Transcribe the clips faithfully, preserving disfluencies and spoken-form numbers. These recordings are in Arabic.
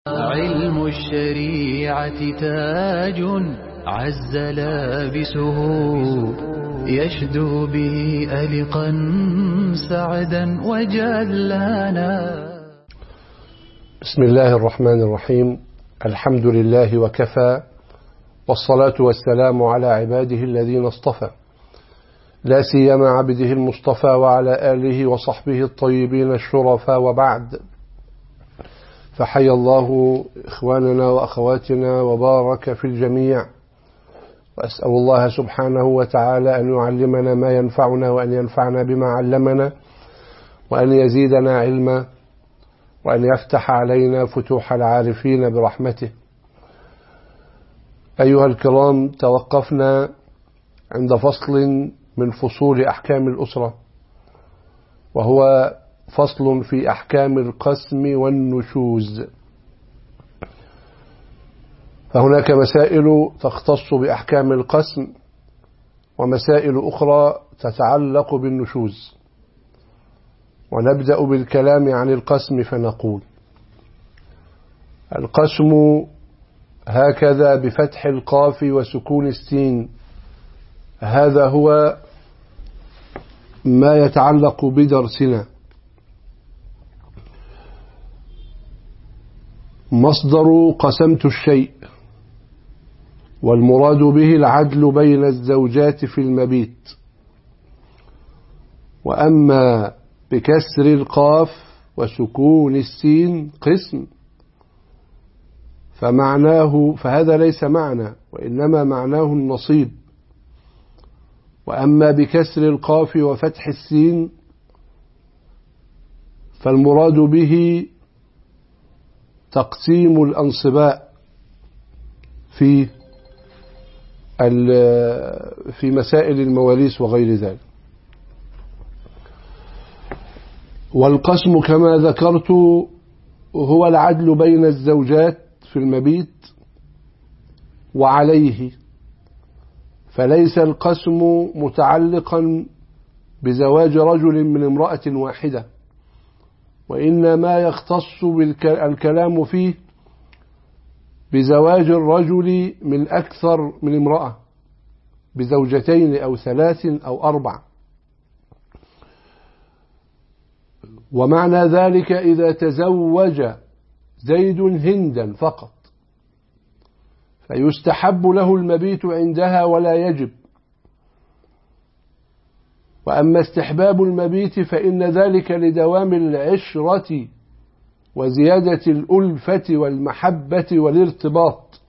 علم الشريعة تاج عز لابسه يشدو به ألقا سعدا وجلانا. بسم الله الرحمن الرحيم. الحمد لله وكفى، والصلاة والسلام على عباده الذين اصطفى، لا سيما عبده المصطفى وعلى آله وصحبه الطيبين الشرفاء، وبعد، فحيا الله إخواننا وأخواتنا وبارك في الجميع، وأسأل الله سبحانه وتعالى أن يعلمنا ما ينفعنا وأن ينفعنا بما علمنا وأن يزيدنا علما وأن يفتح علينا فتوح العارفين برحمته. أيها الكرام، توقفنا عند فصل من فصول أحكام الأسرة، وهو فصل في أحكام القسم والنشوز. فهناك مسائل تختص بأحكام القسم ومسائل أخرى تتعلق بالنشوز، ونبدأ بالكلام عن القسم فنقول: القسم هكذا بفتح القاف وسكون السين، هذا هو ما يتعلق بدرسنا. مصدر قسمت الشيء، والمراد به العدل بين الزوجات في المبيت. وأما بكسر القاف وسكون السين قسم، فمعناه فهذا ليس معنى، وإنما معناه النصيب. وأما بكسر القاف وفتح السين فالمراد به تقسيم الأنصباء في في مسائل المواريث وغير ذلك. والقسم كما ذكرت هو العدل بين الزوجات في المبيت وعليه، فليس القسم متعلقا بزواج رجل من امرأة واحدة، وإنما يختص الكلام فيه بزواج الرجل من أكثر من امرأة، بزوجتين أو ثلاث أو أربع. ومعنى ذلك إذا تزوج زيد هندا فقط فيستحب له المبيت عندها ولا يجب. وأما استحباب المبيت فإن ذلك لدوام العشرة وزيادة الألفة والمحبة والارتباط.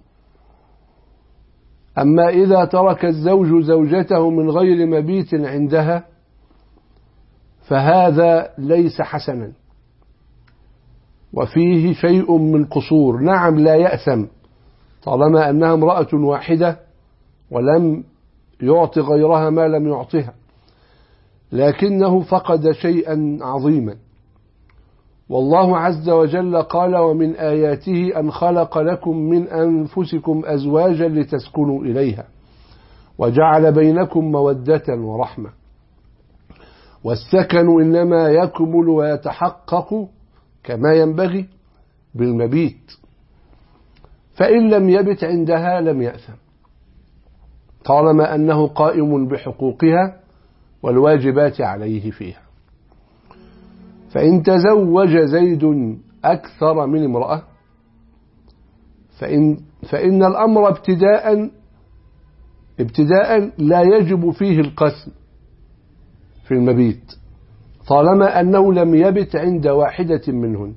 أما إذا ترك الزوج زوجته من غير مبيت عندها فهذا ليس حسنا، وفيه شيء من قصور. نعم، لا يأثم طالما أنها امرأة واحدة ولم يعطي غيرها ما لم يعطها، لكنه فقد شيئا عظيما. والله عز وجل قال: ومن آياته أن خلق لكم من أنفسكم أزواجا لتسكنوا إليها وجعل بينكم مودة ورحمة. والسكن إنما يكمل ويتحقق كما ينبغي بالمبيت، فإن لم يبت عندها لم يأثم طالما أنه قائم بحقوقها والواجبات عليه فيها. فإن تزوج زيد أكثر من امرأة فإن, فإن الأمر ابتداء ابتداء لا يجب فيه القسم في المبيت طالما أنه لم يبت عند واحدة منهن،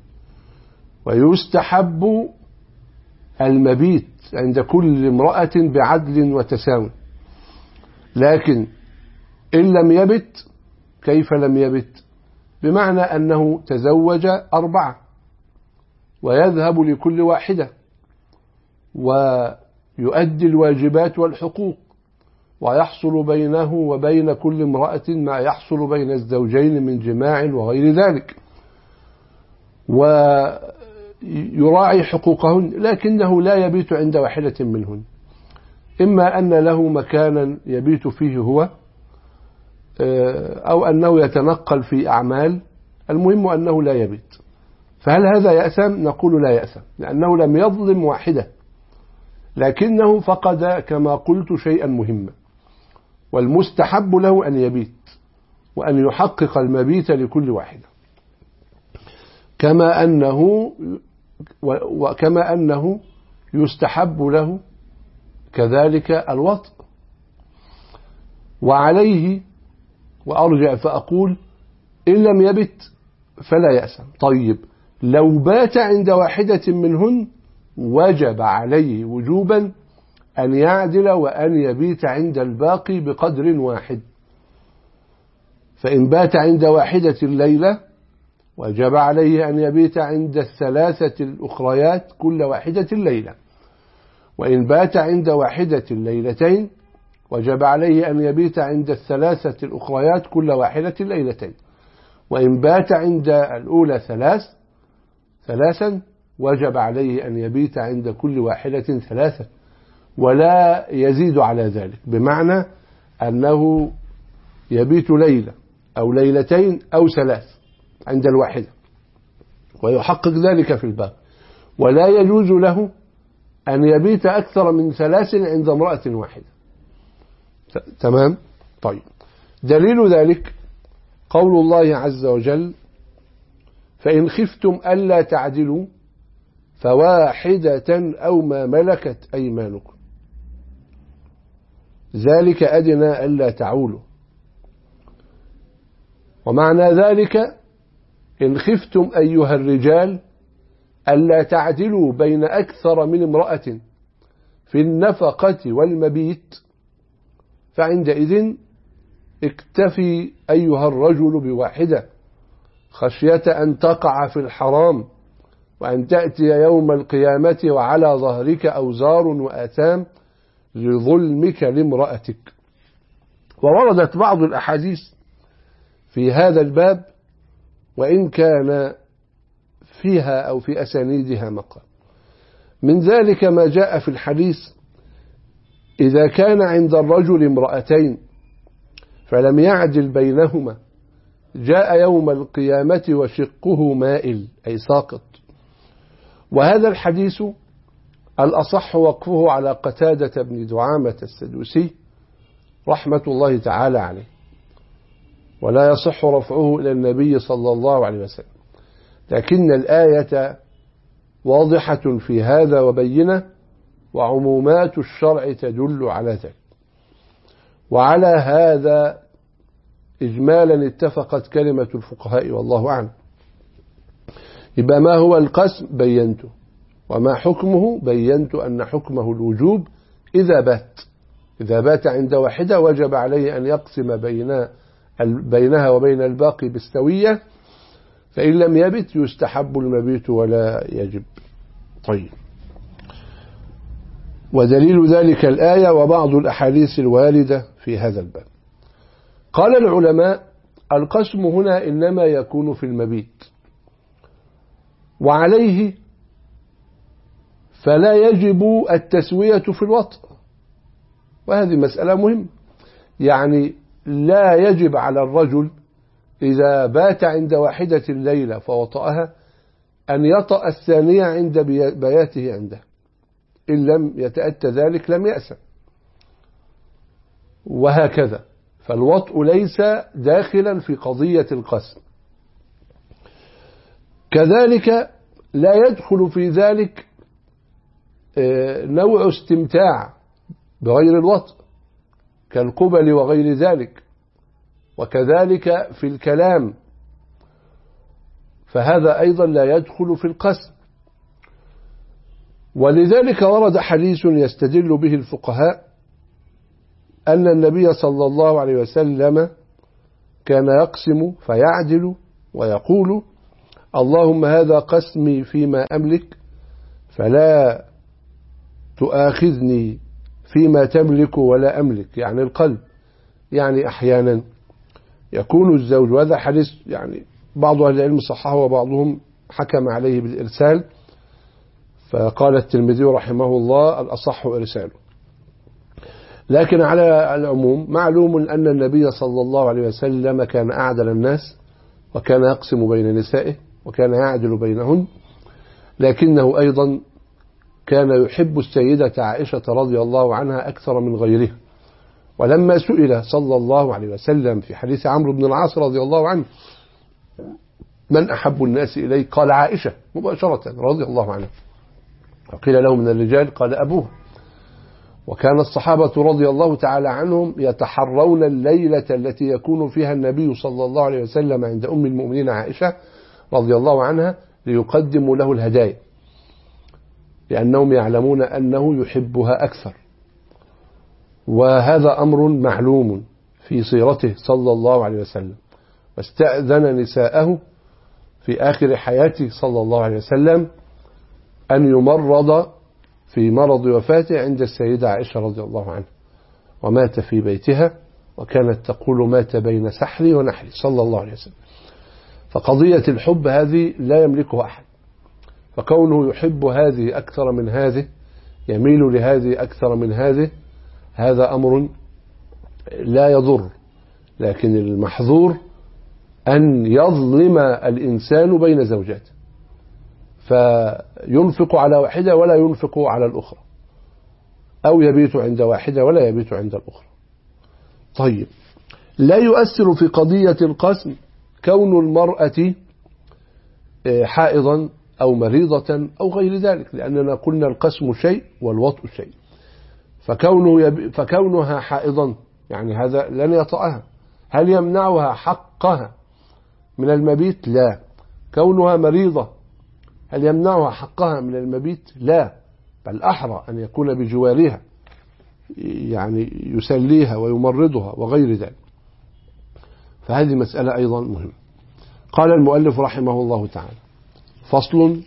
ويستحب المبيت عند كل امرأة بعدل وتساوي. لكن إن لم يبت، كيف لم يبت؟ بمعنى أنه تزوج أربعة ويذهب لكل واحدة ويؤدي الواجبات والحقوق، ويحصل بينه وبين كل امرأة ما يحصل بين الزوجين من جماع وغير ذلك، ويراعي حقوقهن، لكنه لا يبيت عند واحدة منهن. إما أن له مكانا يبيت فيه هو، أو أنه يتنقل في أعمال، المهم أنه لا يبيت. فهل هذا يأثم؟ نقول لا يأثم، لأنه لم يظلم واحدة، لكنه فقد كما قلت شيئا مهما، والمستحب له أن يبيت وأن يحقق المبيت لكل واحدة، كما أنه وكما أنه يستحب له كذلك الوطء. وعليه وأرجع فأقول إن لم يبت فلا يأثم. طيب لو بات عند واحدة منهن وجب عليه وجوبا أن يعدل وأن يبيت عند الباقي بقدر واحد. فإن بات عند واحدة الليلة وجب عليه أن يبيت عند الثلاثة الأخريات كل واحدة الليلة، وإن بات عند واحدة الليلتين وجب عليه أن يبيت عند الثلاثة الأخريات كل واحدة الليلتين، وإن بات عند الأولى ثلاث ثلاثا وجب عليه أن يبيت عند كل واحدة ثلاثة، ولا يزيد على ذلك، بمعنى أنه يبيت ليلة أو ليلتين أو ثلاث عند الواحدة ويحقق ذلك في الباب، ولا يجوز له أن يبيت أكثر من ثلاث عند امرأة واحدة. تمام؟ طيب، دليل ذلك قول الله عز وجل: فإن خفتم ألا تعدلوا فواحدة أو ما ملكت أيمانكم ذلك أدنى ألا تعولوا. ومعنى ذلك إن خفتم أيها الرجال ألا تعدلوا بين أكثر من امرأة في النفقة والمبيت فعندئذ اكتفي أيها الرجل بواحدة خشية أن تقع في الحرام وأن تأتي يوم القيامة وعلى ظهرك أوزار وآثام لظلمك لامرأتك. ووردت بعض الأحاديث في هذا الباب وإن كان فيها أو في أسانيدها مقال. من ذلك ما جاء في الحديث: إذا كان عند الرجل امرأتين فلم يعدل بينهما جاء يوم القيامة وشقه مائل أي ساقط. وهذا الحديث الأصح وقفه على قتادة بن دعامة السدوسي رحمة الله تعالى عليه، ولا يصح رفعه إلى النبي صلى الله عليه وسلم، لكن الآية واضحة في هذا وبينة، وعمومات الشرع تدل على ذلك. وعلى هذا إجمالا اتفقت كلمة الفقهاء والله أعلم. يبقى ما هو القسم بينته، وما حكمه بينت أن حكمه الوجوب إذا بات إذا بات عند واحدة وجب عليه أن يقسم بين بينها وبين الباقي بالسوية، فإن لم يبت يستحب المبيت ولا يجب. طيب، ودليل ذلك الآية وبعض الأحاديث الواردة في هذا الباب. قال العلماء: القسم هنا إنما يكون في المبيت، وعليه فلا يجب التسوية في الوطء، وهذه مسألة مهمة. يعني لا يجب على الرجل إذا بات عند واحدة الليلة فوطأها أن يطأ الثانية عند بياته عنده، إن لم يتأتى ذلك لم يأسم، وهكذا. فالوطء ليس داخلا في قضية القسم. كذلك لا يدخل في ذلك نوع استمتاع بغير الوطء كالقبل وغير ذلك، وكذلك في الكلام، فهذا أيضا لا يدخل في القسم. ولذلك ورد حديث يستدل به الفقهاء أن النبي صلى الله عليه وسلم كان يقسم فيعدل ويقول: اللهم هذا قسمي فيما أملك فلا تؤاخذني فيما تملك ولا أملك، يعني القلب. يعني أحيانا يكون الزوج، وهذا حديث يعني بعض أهل العلم صححه وبعضهم حكم عليه بالإرسال، فقال الترمذي رحمه الله: الأصح إرساله. لكن على العموم معلوم أن النبي صلى الله عليه وسلم كان أعدل الناس، وكان يقسم بين نسائه، وكان يعدل بينهن، لكنه أيضا كان يحب السيدة عائشة رضي الله عنها أكثر من غيرها. ولما سئل صلى الله عليه وسلم في حديث عمرو بن العاص رضي الله عنه من أحب الناس إليه، قال عائشة مباشرة رضي الله عنها. وقيل له من الرجال، قال أبوه. وكان الصحابة رضي الله تعالى عنهم يتحرون الليلة التي يكون فيها النبي صلى الله عليه وسلم عند أم المؤمنين عائشة رضي الله عنها ليقدموا له الهدايا، لأنهم يعلمون أنه يحبها أكثر. وهذا أمر معلوم في سيرته صلى الله عليه وسلم. واستأذن نساءه في آخر حياته صلى الله عليه وسلم أن يمرض في مرض وفاته عند السيدة عائشة رضي الله عنها، ومات في بيتها، وكانت تقول مات بين سحري ونحري صلى الله عليه وسلم. فقضية الحب هذه لا يملكها أحد، فكونه يحب هذه أكثر من هذه، يميل لهذه أكثر من هذه، هذا أمر لا يضر، لكن المحظور أن يظلم الإنسان بين زوجاته، فينفق على واحدة ولا ينفق على الأخرى، أو يبيت عند واحدة ولا يبيت عند الأخرى. طيب، لا يؤثر في قضية القسم كون المرأة حائضا أو مريضة أو غير ذلك، لأننا قلنا القسم شيء والوطء شيء. فكونه يب... فكونها حائضا يعني هذا لن يطأها. هل يمنعها حقها من المبيت؟ لا. كونها مريضة هل يمنعها حقها من المبيت؟ لا، بل أحرى أن يكون بجوارها، يعني يسليها ويمرضها وغير ذلك. فهذه مسألة أيضا مهمة. قال المؤلف رحمه الله تعالى: فصل: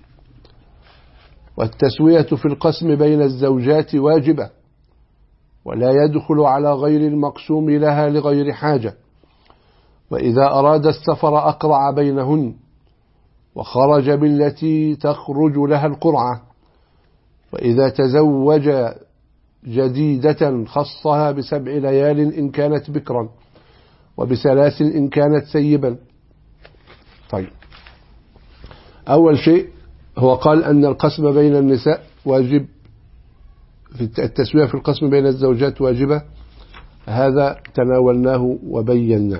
والتسوية في القسم بين الزوجات واجبة، ولا يدخل على غير المقسوم لها لغير حاجة. وإذا أراد السفر أقرع بينهن، وخرج بالتي تخرج لها القرعة. وإذا تزوج جديدة خصها بسبع ليال إن كانت بكرا، وبثلاث إن كانت سيبا. طيب، أول شيء هو قال أن القسم بين النساء واجب، في التسوية في القسم بين الزوجات واجبة، هذا تناولناه وبيناه.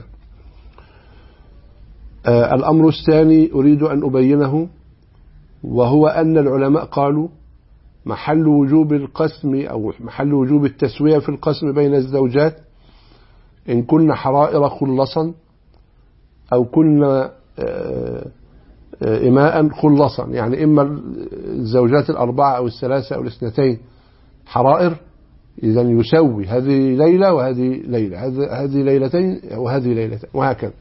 آه الأمر الثاني أريد أن أبينه، وهو أن العلماء قالوا محل وجوب القسم أو محل وجوب التسوية في القسم بين الزوجات إن كنا حرائر خلصا، أو كنا آه إماء خلصا، يعني إما الزوجات الأربعة أو الثلاثة أو الاثنتين حرائر، إذا يسوي هذه ليلة وهذه ليلة، هذه ليلتين وهذه ليلتين، وهكذا.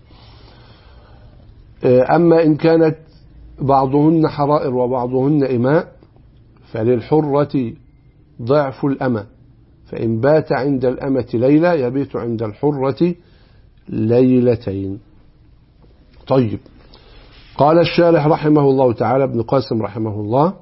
أما إن كانت بعضهن حرائر وبعضهن إماء فللحرة ضعف الأمة، فإن بات عند الأمة ليلة يبيت عند الحرة ليلتين. طيب، قال الشارح رحمه الله تعالى ابن قاسم رحمه الله: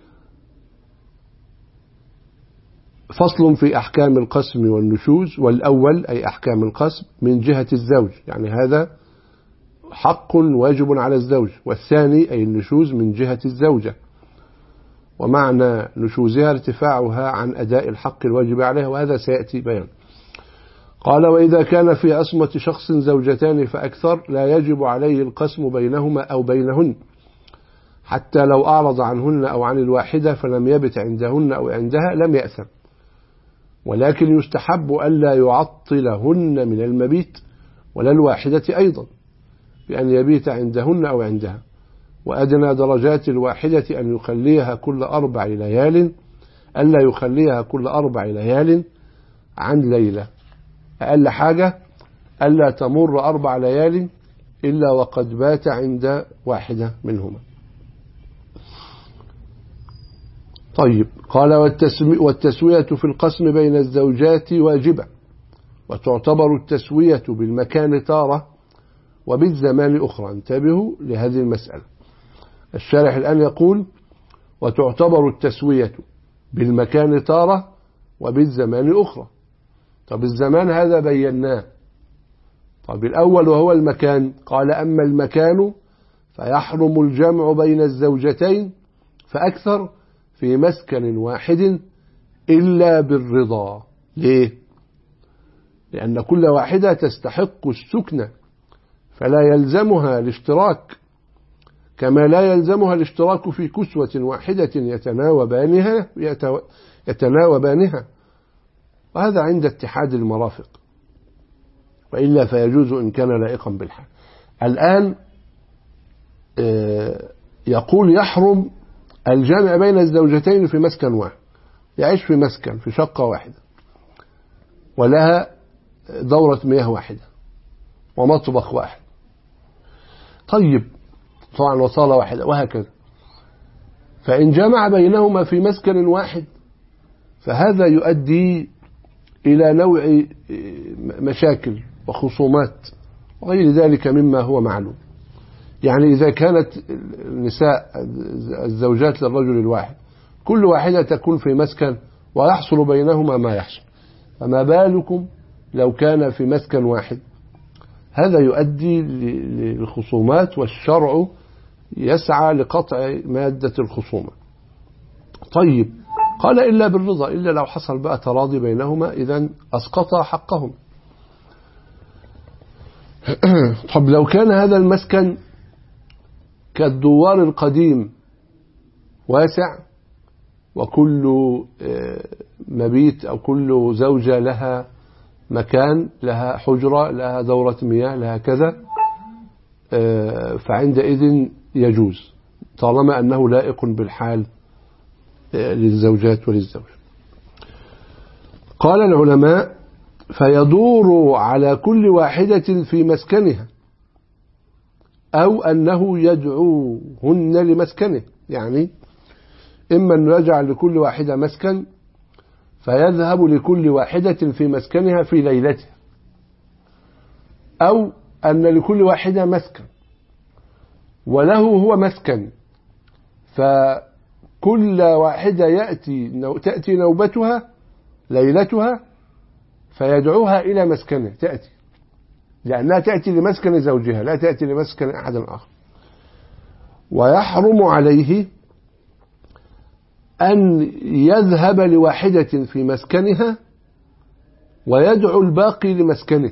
فصل في أحكام القسم والنشوز. والأول أي أحكام القسم من جهة الزوج، يعني هذا حق واجب على الزوج. والثاني أي النشوز من جهة الزوجة، ومعنى نشوزها ارتفاعها عن أداء الحق الواجب عليها، وهذا سيأتي بيان. قال: وإذا كان في عصمة شخص زوجتان فأكثر لا يجب عليه القسم بينهما أو بينهن، حتى لو أعرض عنهن أو عن الواحدة فلم يبت عندهن أو عندها لم يأثم، ولكن يستحب ألا يعطلهن من المبيت ولا الواحدة أيضا، بأن يبيت عندهن أو عندها. وأدنى درجات الواحدة أن يخليها كل أربع ليال، ألا يخليها كل أربع ليال عن ليلة. أقل حاجة ألا تمر أربع ليال إلا وقد بات عند واحدة منهما. طيب، قال: والتسوية في القسم بين الزوجات واجبة، وتعتبر التسوية بالمكان تارة وبالزمان أخرى. انتبهوا لهذه المسألة. الشارح الآن يقول: وتعتبر التسوية بالمكان تارة وبالزمان أخرى. طب الزمان هذا بيناه. طب الأول وهو المكان، قال: أما المكان فيحرم الجمع بين الزوجتين فأكثر في مسكن واحد إلا بالرضا. ليه؟ لأن كل واحدة تستحق السكنة فلا يلزمها الاشتراك، كما لا يلزمها الاشتراك في كسوة واحدة يتناوبانها يتناوبانها وهذا عند اتحاد المرافق، وإلا فيجوز إن كان لائقا بالحال. الآن يقول يحرم الجمع بين الزوجتين في مسكن واحد، يعيش في مسكن في شقة واحدة ولها دورة مياه واحدة ومطبخ واحد، طيب طبعا وصالة واحدة وهكذا، فإن جمع بينهما في مسكن واحد فهذا يؤدي إلى نوع مشاكل وخصومات وغير ذلك مما هو معلوم. يعني إذا كانت النساء الزوجات للرجل الواحد كل واحدة تكون في مسكن ويحصل بينهما ما يحصل، فما بالكم لو كان في مسكن واحد؟ هذا يؤدي للخصومات والشرع يسعى لقطع مادة الخصومة. طيب قال إلا بالرضا، إلا لو حصل بقى تراضي بينهما إذن أسقط حقهم. طب لو كان هذا المسكن كالدوار القديم واسع وكل مبيت أو كل زوجة لها مكان، لها حجرة، لها دورة مياه، لها كذا، فعندئذ يجوز طالما أنه لائق بالحال للزوجات وللزوج. قال العلماء فيدور على كل واحدة في مسكنها أو أنه يدعوهن لمسكنه، يعني إما أن يجعل لكل واحدة مسكن فيذهب لكل واحدة في مسكنها في ليلتها، أو أن لكل واحدة مسكن وله هو مسكن فكل واحدة يأتي تأتي نوبتها ليلتها فيدعوها إلى مسكنه، تأتي لأنها تأتي لمسكن زوجها لا تأتي لمسكن أحد آخر. ويحرم عليه أن يذهب لواحدة في مسكنها ويدعو الباقي لمسكنه،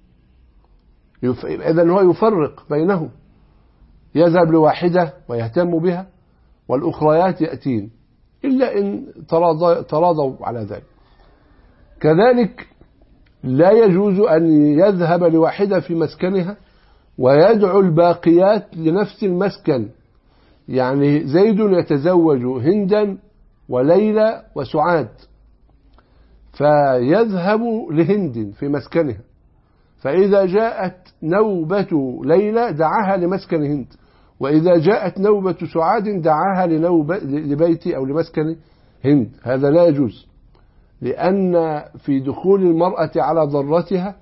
إذن هو يفرق بينهم، يذهب لواحدة ويهتم بها والأخريات يأتين إلا إن تراضوا على ذلك. كذلك لا يجوز أن يذهب لواحدة في مسكنها ويدعو الباقيات لنفس المسكن، يعني زيد يتزوج هندا وليلى وسعاد فيذهب لهند في مسكنها، فإذا جاءت نوبة ليلى دعاها لمسكن هند، وإذا جاءت نوبة سعاد دعاها لبيت أو لمسكن هند. هذا لا يجوز، لأن في دخول المرأة على ضرتها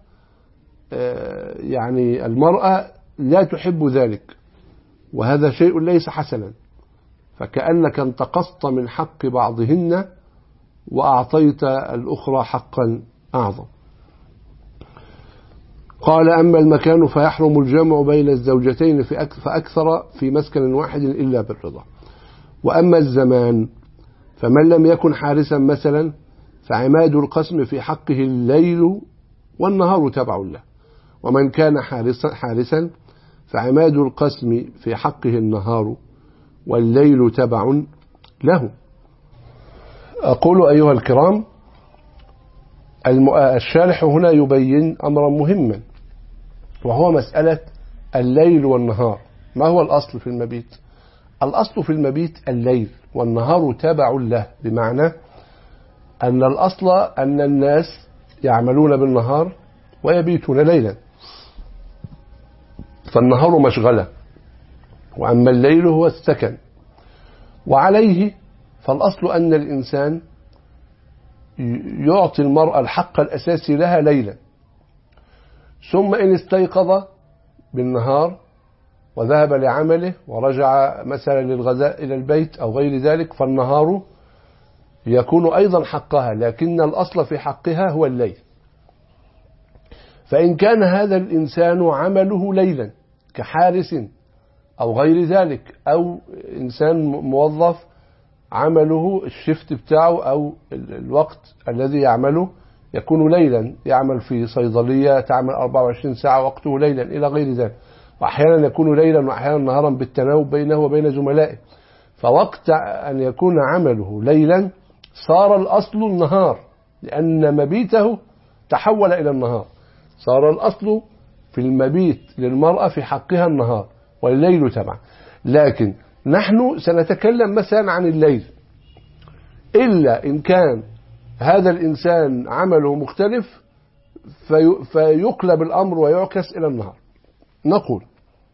يعني المرأة لا تحب ذلك، وهذا شيء ليس حسنا، فكأنك انتقصت من حق بعضهن وأعطيت الأخرى حقا أعظم. قال أما المكان فيحرم الجمع بين الزوجتين فأكثر في مسكن واحد إلا بالرضا. وأما الزمان فمن لم يكن حارسا مثلا فعماد القسم في حقه الليل والنهار تبع له، ومن كان حارسا, حارسا فعماد القسم في حقه النهار والليل تبع له. أقول أيها الكرام الشارح هنا يبين أمرا مهما، وهو مسألة الليل والنهار. ما هو الأصل في المبيت؟ الأصل في المبيت الليل والنهار تبع له، بمعنى أن الأصل أن الناس يعملون بالنهار ويبيتون ليلا، فالنهار مشغلة، وأما الليل هو السكن. وعليه فالأصل أن الإنسان يعطي المرأة الحق الأساسي لها ليلا، ثم إن استيقظ بالنهار وذهب لعمله ورجع مثلا للغداء إلى البيت أو غير ذلك فالنهار يكون أيضا حقها، لكن الأصل في حقها هو الليل. فإن كان هذا الإنسان عمله ليلا كحارس أو غير ذلك، أو إنسان موظف عمله الشفت بتاعه أو الوقت الذي يعمله يكون ليلا، يعمل في صيدلية تعمل أربعة وعشرين ساعة وقته ليلا إلى غير ذلك، وأحيانا يكون ليلا وأحيانا نهارا بالتناوب بينه وبين زملائه. فوقت أن يكون عمله ليلا صار الأصل النهار، لأن مبيته تحول إلى النهار، صار الأصل في المبيت للمرأة في حقها النهار والليل تبع. لكن نحن سنتكلم مثلا عن الليل، إلا إن كان هذا الإنسان عمله مختلف في فيقلب الأمر ويعكس إلى النهار. نقول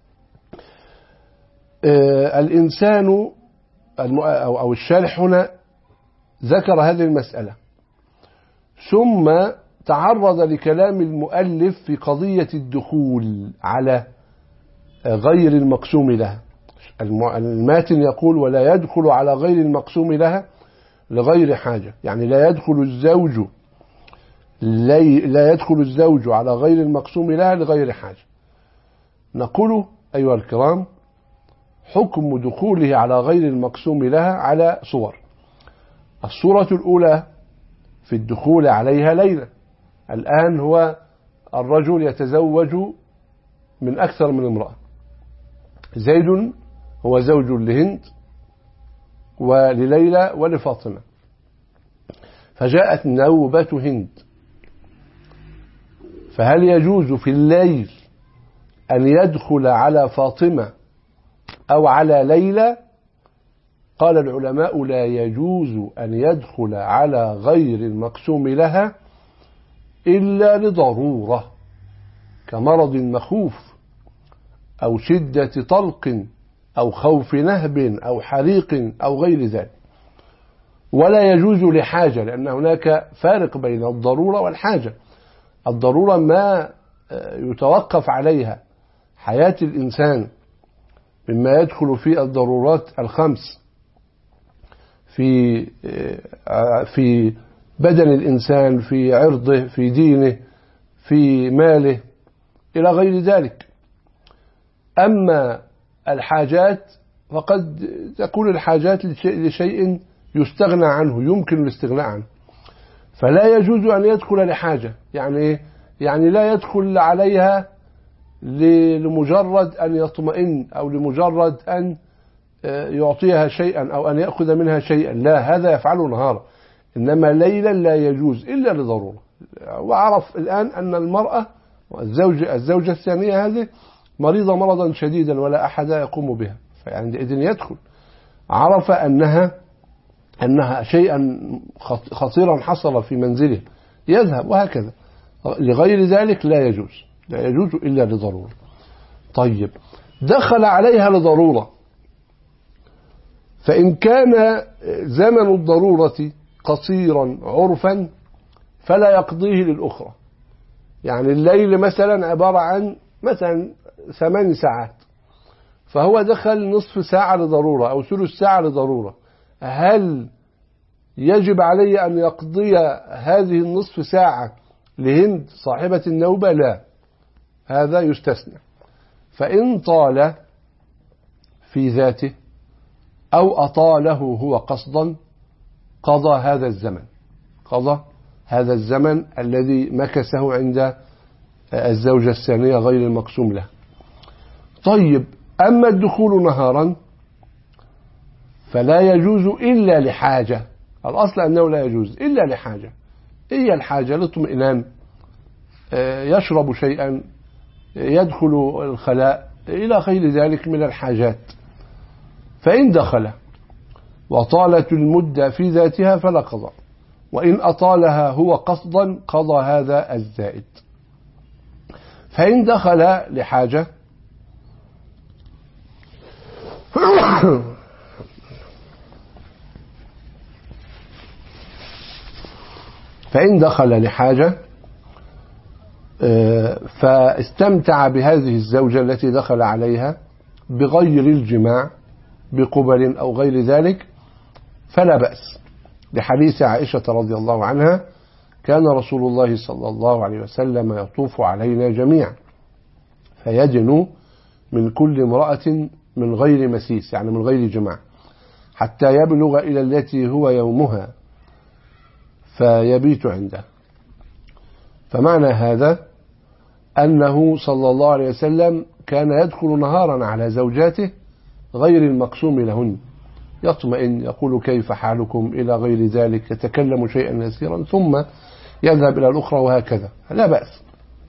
آه الإنسان أو الشارح هنا ذكر هذه المسألة، ثم تعرض لكلام المؤلف في قضية الدخول على غير المقسوم لها. الماتن يقول ولا يدخل على غير المقسوم لها لغير حاجة، يعني لا يدخل الزوج لا يدخل الزوج على غير المقسوم لها لغير حاجة. نقول أيها الكرام حكم دخوله على غير المقسوم لها على صور. الصورة الأولى في الدخول عليها ليلة. الآن هو الرجل يتزوج من أكثر من امرأة، زيد هو زوج لهند ولليلى ولفاطمة، فجاءت نوبة هند، فهل يجوز في الليل أن يدخل على فاطمة أو على ليلى؟ قال العلماء لا يجوز أن يدخل على غير المقسوم لها إلا لضرورة كمرض مخوف أو شدة طلق أو خوف نهب أو حريق أو غير ذلك، ولا يجوز لحاجة، لأن هناك فارق بين الضرورة والحاجة. الضرورة ما يتوقف عليها حياة الإنسان مما يدخل في الضرورات الخمس في في بدن الإنسان، في عرضه، في دينه، في ماله إلى غير ذلك. أما الحاجات فقد تكون الحاجات لشيء يستغنى عنه، يمكن الاستغناء عنه، فلا يجوز أن يدخل لحاجة. يعني يعني لا يدخل عليها لمجرد أن يطمئن أو لمجرد أن يعطيها شيئا أو أن يأخذ منها شيئا، لا، هذا يفعله نهارا، إنما ليلا لا يجوز إلا لضرورة. وعرف الآن أن المرأة الزوجة, الزوجة الثانية هذه مريضة مرضا شديدا ولا أحد يقوم بها، فعندئذ يدخل. عرف أنها أنها شيئا خطيرا حصل في منزله، يذهب، وهكذا. لغير ذلك لا يجوز، لا يجوز إلا لضرورة. طيب، دخل عليها لضرورة، فإن كان زمن الضرورة قصيرا عرفا فلا يقضيه للأخرى. يعني الليل مثلا عبارة عن مثلا ثمان ساعات، فهو دخل نصف ساعة لضرورة أو ثلث ساعة لضرورة، هل يجب عليه أن يقضي هذه النصف ساعة لهند صاحبة النوبة؟ لا، هذا يستثنى. فإن طال في ذاته أو أطاله هو قصدا قضى هذا الزمن، قضى هذا الزمن الذي مكسه عند الزوجة الثانية غير المقسوم له. طيب، أما الدخول نهارا فلا يجوز إلا لحاجة. الأصل أنه لا يجوز إلا لحاجة. هي الحاجة للاطمئنان، يشرب شيئا، يدخل الخلاء، إلى غير ذلك من الحاجات. فإن دخل وطالت المدة في ذاتها فلا قضاء، وإن أطالها هو قصدا قضى هذا الزائد. فإن دخل لحاجة فإن دخل لحاجة فاستمتع بهذه الزوجة التي دخل عليها بغير الجماع بقبل أو غير ذلك فلا بأس، لحديث عائشة رضي الله عنها: كان رسول الله صلى الله عليه وسلم يطوف علينا جميعا فيدنو من كل امرأة من غير مسيس يعني من غير جماع حتى يبلغ إلى التي هو يومها فيبيت عنده. فمعنى هذا أنه صلى الله عليه وسلم كان يدخل نهارا على زوجاته غير المقسوم لهن، يطمئن يقول كيف حالكم إلى غير ذلك، يتكلم شيئا يسيرا ثم يذهب إلى الأخرى وهكذا لا بأس،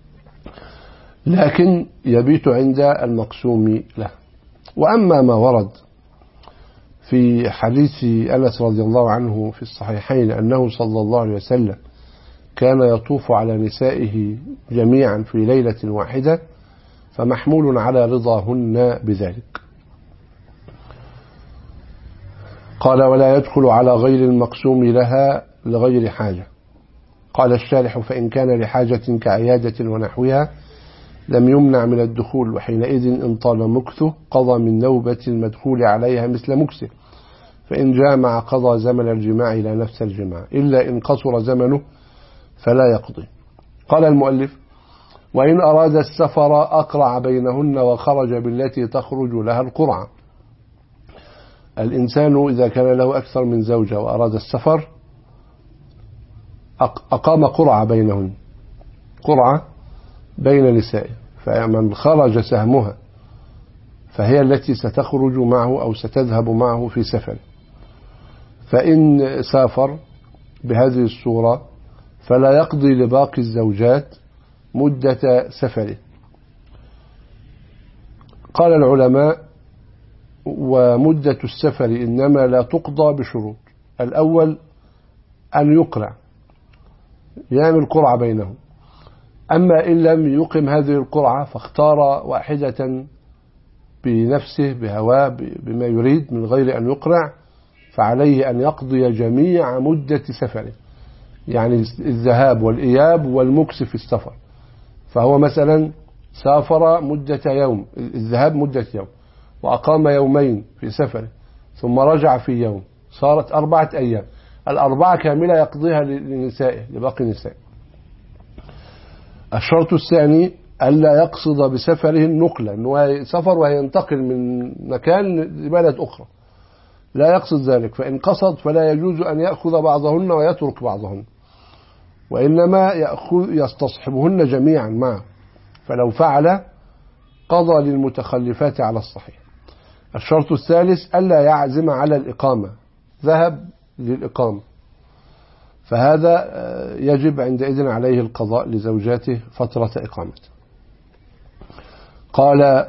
لكن يبيت عند المقسوم له. وأما ما ورد في حديث أنس رضي الله عنه في الصحيحين أنه صلى الله عليه وسلم كان يطوف على نسائه جميعا في ليلة واحدة فمحمول على رضاهن بذلك. قال ولا يدخل على غير المقسوم لها لغير حاجة. قال الشارح فإن كان لحاجة كعيادة ونحوها لم يمنع من الدخول، وحينئذ إن طال مكثه قضى من نوبة المدخول عليها مثل مكثه، فإن جامع قضى زمن الجماع إلى نفس الجماع، إلا إن قصر زمنه فلا يقضي. قال المؤلف وإن أراد السفر أقرع بينهن وخرج بالتي تخرج لها القرعة. الإنسان إذا كان له أكثر من زوجة وأراد السفر أقام قرعة بينهن، قرعة بين نسائه، فمن خرج سهمها فهي التي ستخرج معه أو ستذهب معه في سفر. فإن سافر بهذه الصورة فلا يقضي لباقي الزوجات مدة سفره. قال العلماء ومدة السفر إنما لا تقضى بشروط. الأول أن يقرع، يعمل قرعة بينهم. أما إن لم يقم هذه القرعة فاختار واحدة بنفسه بهواه بما يريد من غير أن يقرع، فعليه أن يقضي جميع مدة سفره، يعني الذهاب والإياب والمكس في السفر. فهو مثلا سافر مدة يوم، الذهاب مدة يوم وأقام يومين في سفره ثم رجع في يوم، صارت أربعة أيام، الأربعة كاملة يقضيها لنسائه لباقي نسائه. الشرط الثاني ألا يقصد بسفره النقلة، أنه سفر وينتقل من مكان لبلد أخرى، لا يقصد ذلك، فإن قصد فلا يجوز أن يأخذ بعضهن ويترك بعضهن، وإنما يأخذ يستصحبهن جميعا معه، فلو فعل قضى للمتخلفات على الصحيح. الشرط الثالث ألا يعزم على الإقامة، ذهب للإقامة، فهذا يجب عندئذ عليه القضاء لزوجاته فترة إقامته. قال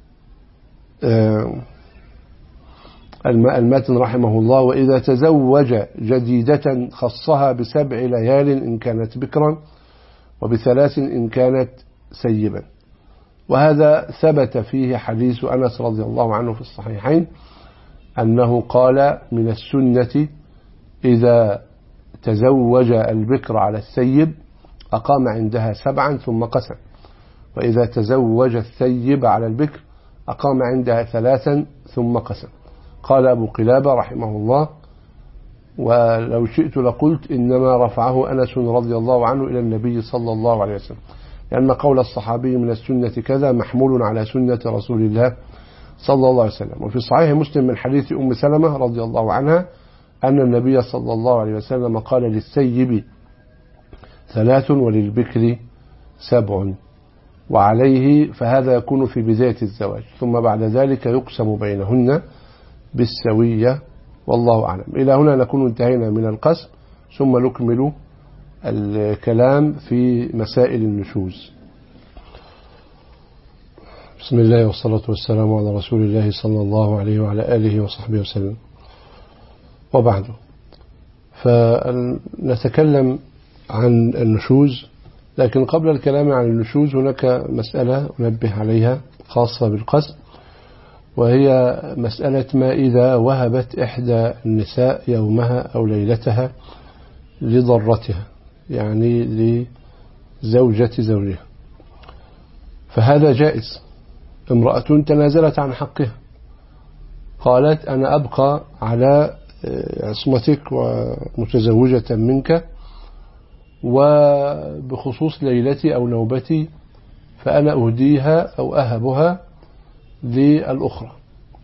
الماتن رحمه الله وإذا تزوج جديدة خصها بسبع ليال إن كانت بكرا وبثلاث إن كانت سيبا. وهذا ثبت فيه حديث أنس رضي الله عنه في الصحيحين أنه قال من السنة إذا تزوج البكر على الثيب أقام عندها سبعا ثم قسم، وإذا تزوج الثيب على البكر أقام عندها ثلاثا ثم قسم. قال أبو قلابة رحمه الله ولو شئت لقلت إنما رفعه أنس رضي الله عنه إلى النبي صلى الله عليه وسلم، لأن قول الصحابي من السنة كذا محمول على سنة رسول الله صلى الله عليه وسلم. وفي صحيح مسلم من حديث أم سلمة رضي الله عنها أن النبي صلى الله عليه وسلم قال للسيب ثلاث وللبكر سبع، وعليه فهذا يكون في بداية الزواج، ثم بعد ذلك يقسم بينهن بالسوية، والله أعلم. إلى هنا نكون انتهينا من القسم، ثم نكمل الكلام في مسائل النشوز. بسم الله والصلاة والسلام على رسول الله صلى الله عليه وعلى آله وصحبه وسلم، وبعد. فنتكلم عن النشوز، لكن قبل الكلام عن النشوز هناك مسألة أنبه عليها خاصة بالقسم، وهي مسألة ما إذا وهبت إحدى النساء يومها أو ليلتها لضرتها، يعني لزوجة زوجها، فهذا جائز. امرأة تنازلت عن حقها، قالت أنا أبقى على عصمتك ومتزوجة منك، وبخصوص ليلتي أو نوبتي فأنا أهديها أو أهبها للأخرى،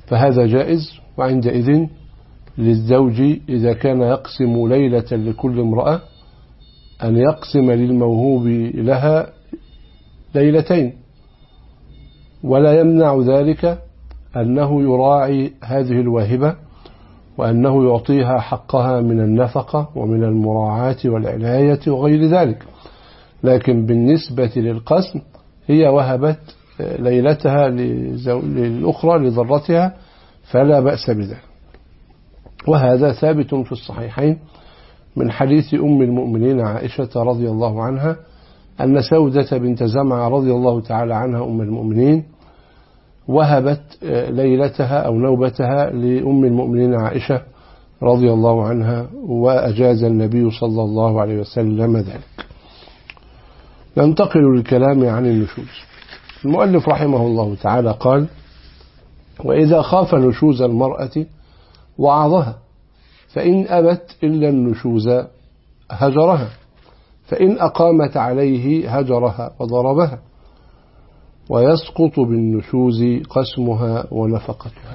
فهذا جائز. وعندئذ للزوج إذا كان يقسم ليلة لكل امرأة أن يقسم للموهوب لها ليلتين، ولا يمنع ذلك أنه يراعي هذه الواهبة وأنه يعطيها حقها من النفقة ومن المراعاة والعناية وغير ذلك. لكن بالنسبة للقسم هي وهبت ليلتها للأخرى لضرتها فلا بأس بذلك. وهذا ثابت في الصحيحين من حديث أم المؤمنين عائشة رضي الله عنها أن سودة بنت زمعة رضي الله تعالى عنها أم المؤمنين وهبت ليلتها أو نوبتها لأم المؤمنين عائشة رضي الله عنها، وأجاز النبي صلى الله عليه وسلم ذلك. ننتقل للكلام عن النشوز. المؤلف رحمه الله تعالى قال: وإذا خاف نشوز المرأة وعظها، فإن أبت إلا النشوز هجرها، فإن أقامت عليه هجرها وضربها، ويسقط بالنشوز قسمها ونفقتها.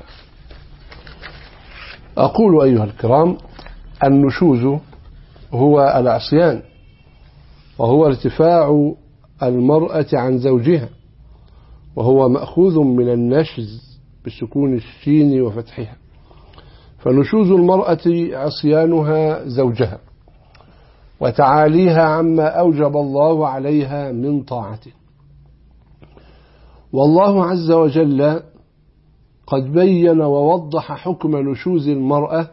أقول أيها الكرام: النشوز هو العصيان، وهو ارتفاع المرأة عن زوجها، وهو مأخوذ من النشز بسكون الشين وفتحها. فنشوز المرأة عصيانها زوجها وتعاليها عما أوجب الله عليها من طاعته. والله عز وجل قد بين ووضح حكم نشوز المرأة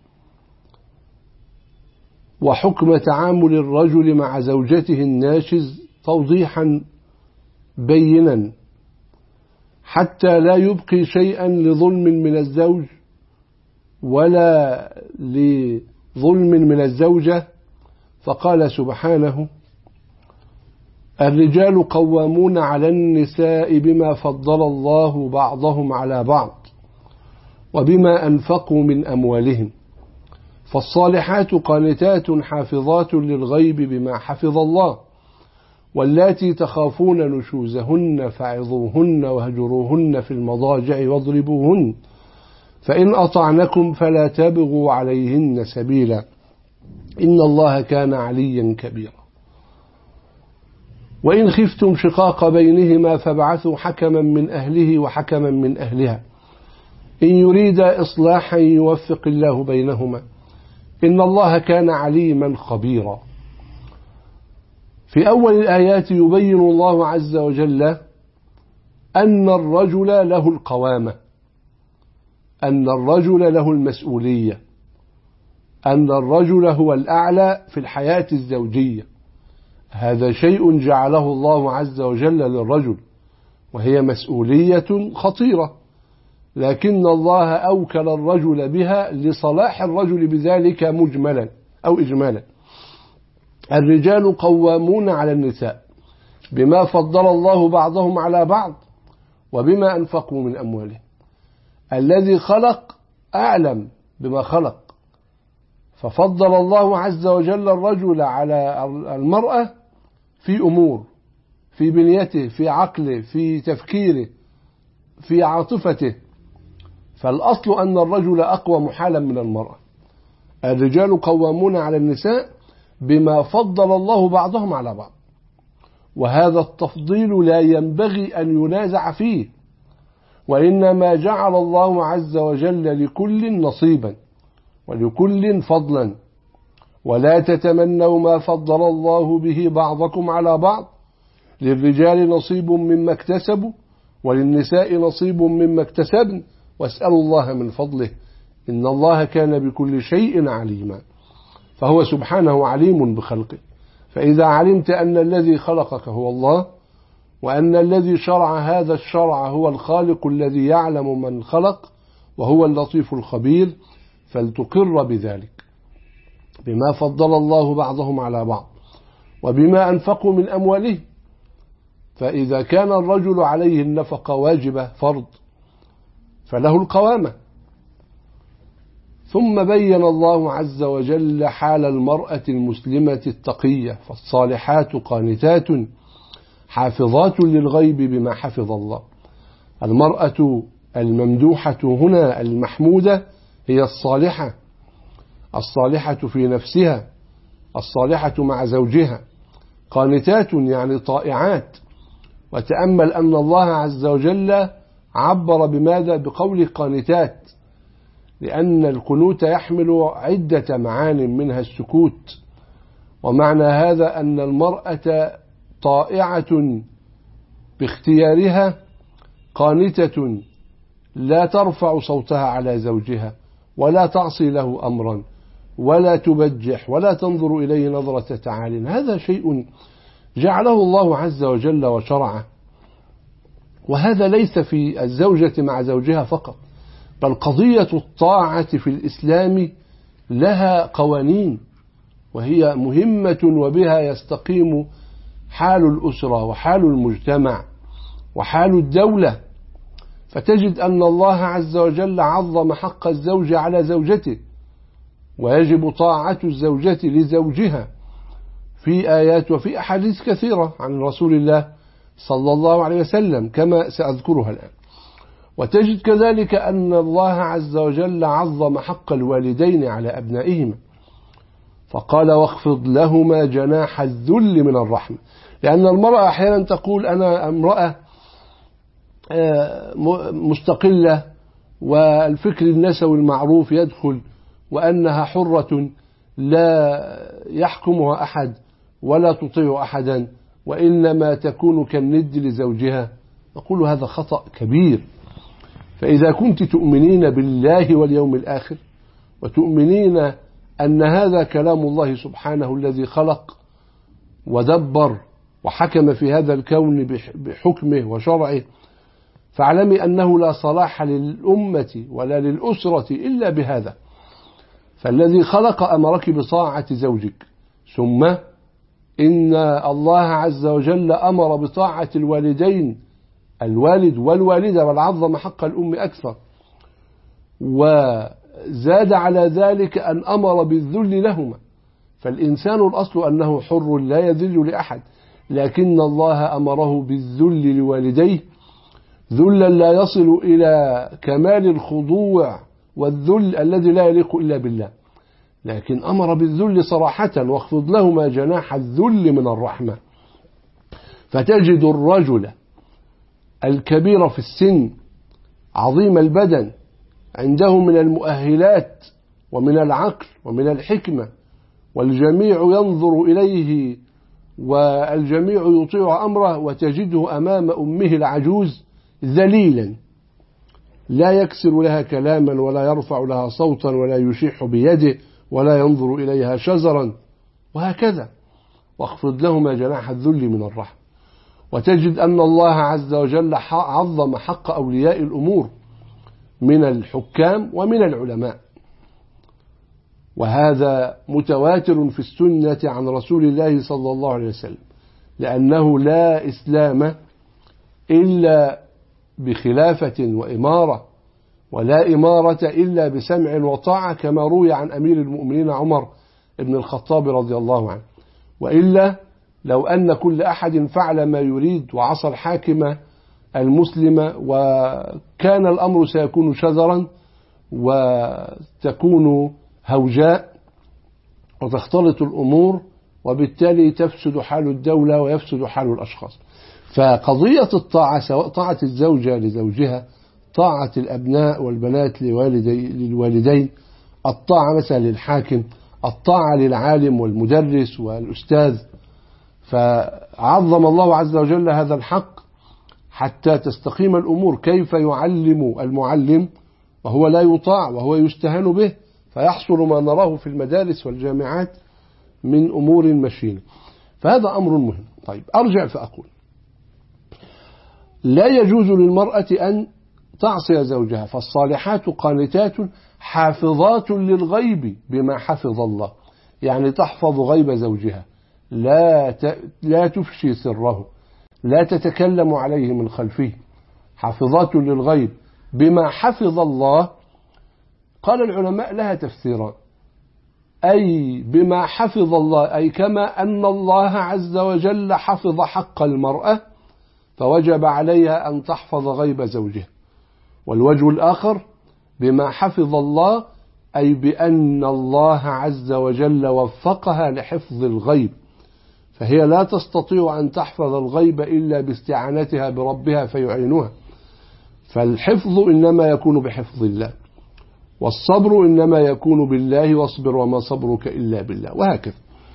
وحكم تعامل الرجل مع زوجته الناشز توضيحا بينا، حتى لا يبقي شيئا لظلم من الزوج ولا لظلم من الزوجة. فقال سبحانه: الرجال قوامون على النساء بما فضل الله بعضهم على بعض وبما أنفقوا من أموالهم، فالصالحات قانتات حافظات للغيب بما حفظ الله، واللاتي تخافون نشوزهن فعظوهن واهجروهن في المضاجع واضربوهن، فإن أطعنكم فلا تبغوا عليهن سبيلا، إن الله كان عليا كبيرا. وإن خفتم شقاق بينهما فابعثوا حكما من أهله وحكما من أهلها إن يريد إصلاحا يوفق الله بينهما، إن الله كان عليما خبيرا. في أول الآيات يبين الله عز وجل أن الرجل له القوامة، أن الرجل له المسؤولية، أن الرجل هو الأعلى في الحياة الزوجية. هذا شيء جعله الله عز وجل للرجل، وهي مسؤولية خطيرة، لكن الله أوكل الرجل بها لصلاح الرجل بذلك مجملا أو إجمالا. الرجال قوامون على النساء بما فضل الله بعضهم على بعض وبما أنفقوا من أموالهم. الذي خلق أعلم بما خلق، ففضل الله عز وجل الرجل على المرأة في أمور، في بنيته، في عقله، في تفكيره، في عاطفته. فالأصل أن الرجل أقوى محالا من المرأة. الرجال قوامون على النساء بما فضل الله بعضهم على بعض، وهذا التفضيل لا ينبغي أن ينازع فيه، وإنما جعل الله عز وجل لكل نصيبا ولكل فضلا. ولا تتمنوا ما فضل الله به بعضكم على بعض، للرجال نصيب مما اكتسبوا وللنساء نصيب مما اكتسبن، واسألوا الله من فضله إن الله كان بكل شيء عليما. فهو سبحانه عليم بخلقه. فإذا علمت أن الذي خلقك هو الله، وأن الذي شرع هذا الشرع هو الخالق الذي يعلم من خلق وهو اللطيف الخبير، فلتقر بذلك، بما فضل الله بعضهم على بعض وبما أنفقوا من أموالهم. فإذا كان الرجل عليه النفقة واجبة فرض فله القوامة. ثم بين الله عز وجل حال المرأة المسلمة التقية، فالصالحات قانتات حافظات للغيب بما حفظ الله. المرأة الممدوحة هنا المحمودة هي الصالحة، الصالحة في نفسها، الصالحة مع زوجها، قانتات يعني طائعات. وتأمل أن الله عز وجل عبر بماذا؟ بقول قانتات، لأن القنوت يحمل عدة معان منها السكوت، ومعنى هذا أن المرأة طائعة باختيارها قانتة لا ترفع صوتها على زوجها ولا تعصي له أمرا ولا تبجح ولا تنظر إليه نظرة تعال. هذا شيء جعله الله عز وجل وشرعه، وهذا ليس في الزوجة مع زوجها فقط، بل قضية الطاعة في الإسلام لها قوانين وهي مهمة، وبها يستقيم حال الأسرة وحال المجتمع وحال الدولة. فتجد أن الله عز وجل عظم حق الزوج على زوجته، ويجب طاعة الزوجة لزوجها في آيات وفي أحاديث كثيرة عن رسول الله صلى الله عليه وسلم كما سأذكرها الآن. وتجد كذلك أن الله عز وجل عظم حق الوالدين على أبنائهما، فقال واخفض لهما جناح الذل من الرحمة، لأن المرأة أحيانا تقول أنا امرأة مستقلة والفكر النسوي المعروف يدخل، وأنها حرة لا يحكمها أحد ولا تطيع أحدا، وإنما تكون كالند لزوجها. نقول هذا خطأ كبير. فإذا كنت تؤمنين بالله واليوم الآخر وتؤمنين أن هذا كلام الله سبحانه الذي خلق ودبر وحكم في هذا الكون بحكمه وشرعه، فاعلمي أنه لا صلاح للأمة ولا للأسرة إلا بهذا. فالذي خلق أمرك بطاعة زوجك، ثم إن الله عز وجل أمر بطاعة الوالدين، الوالد والوالدة، والعظم حق الأم أكثر، وزاد على ذلك أن أمر بالذل لهما. فالإنسان الأصل أنه حر لا يذل لأحد، لكن الله أمره بالذل لوالديه ذلا لا يصل إلى كمال الخضوع والذل الذي لا يليق إلا بالله، لكن أمر بالذل صراحة، واخفض لهما جناح الذل من الرحمة. فتجد الرجل الكبير في السن عظيم البدن عنده من المؤهلات ومن العقل ومن الحكمة، والجميع ينظر إليه والجميع يطيع أمره، وتجده أمام أمه العجوز ذليلا لا يكسر لها كلاما ولا يرفع لها صوتا ولا يشيح بيده ولا ينظر إليها شزرا، وهكذا. واخفض لهما جناح الذل من الرحمة. وتجد أن الله عز وجل عظم حق أولياء الأمور من الحكام ومن العلماء، وهذا متواتر في السنة عن رسول الله صلى الله عليه وسلم، لأنه لا إسلام إلا بخلافة وإمارة، ولا إمارة إلا بسمع وطاعة، كما روي عن أمير المؤمنين عمر بن الخطاب رضي الله عنه. وإلا لو أن كل أحد فعل ما يريد وعصى الحاكم المسلم، وكان الأمر سيكون شذرا وتكون هوجاء وتختلط الأمور، وبالتالي تفسد حال الدولة ويفسد حال الأشخاص. فقضية الطاعة، سواء طاعة الزوجة لزوجها، طاعة الأبناء والبنات لوالدي للوالدين، الطاعة مثلا للحاكم، الطاعة للعالم والمدرس والأستاذ، فعظم الله عز وجل هذا الحق حتى تستقيم الأمور. كيف يعلم المعلم وهو لا يطاع وهو يستهان به، فيحصل ما نراه في المدارس والجامعات من أمور مشينة. فهذا أمر مهم. طيب أرجع فأقول لا يجوز للمرأة أن تعصي زوجها، فالصالحات قانتات حافظات للغيب بما حفظ الله، يعني تحفظ غيب زوجها، لا لا تفشي سره، لا تتكلم عليه من خلفه، حافظات للغيب بما حفظ الله. قال العلماء لها تفسيران، أي بما حفظ الله، أي كما أن الله عز وجل حفظ حق المرأة فوجب عليها أن تحفظ غيب زوجها، والوجه الآخر بما حفظ الله، أي بأن الله عز وجل وفقها لحفظ الغيب، فهي لا تستطيع أن تحفظ الغيب إلا باستعانتها بربها فيعينها. فالحفظ إنما يكون بحفظ الله، والصبر إنما يكون بالله، واصبر وما صبرك إلا بالله، وهكذا.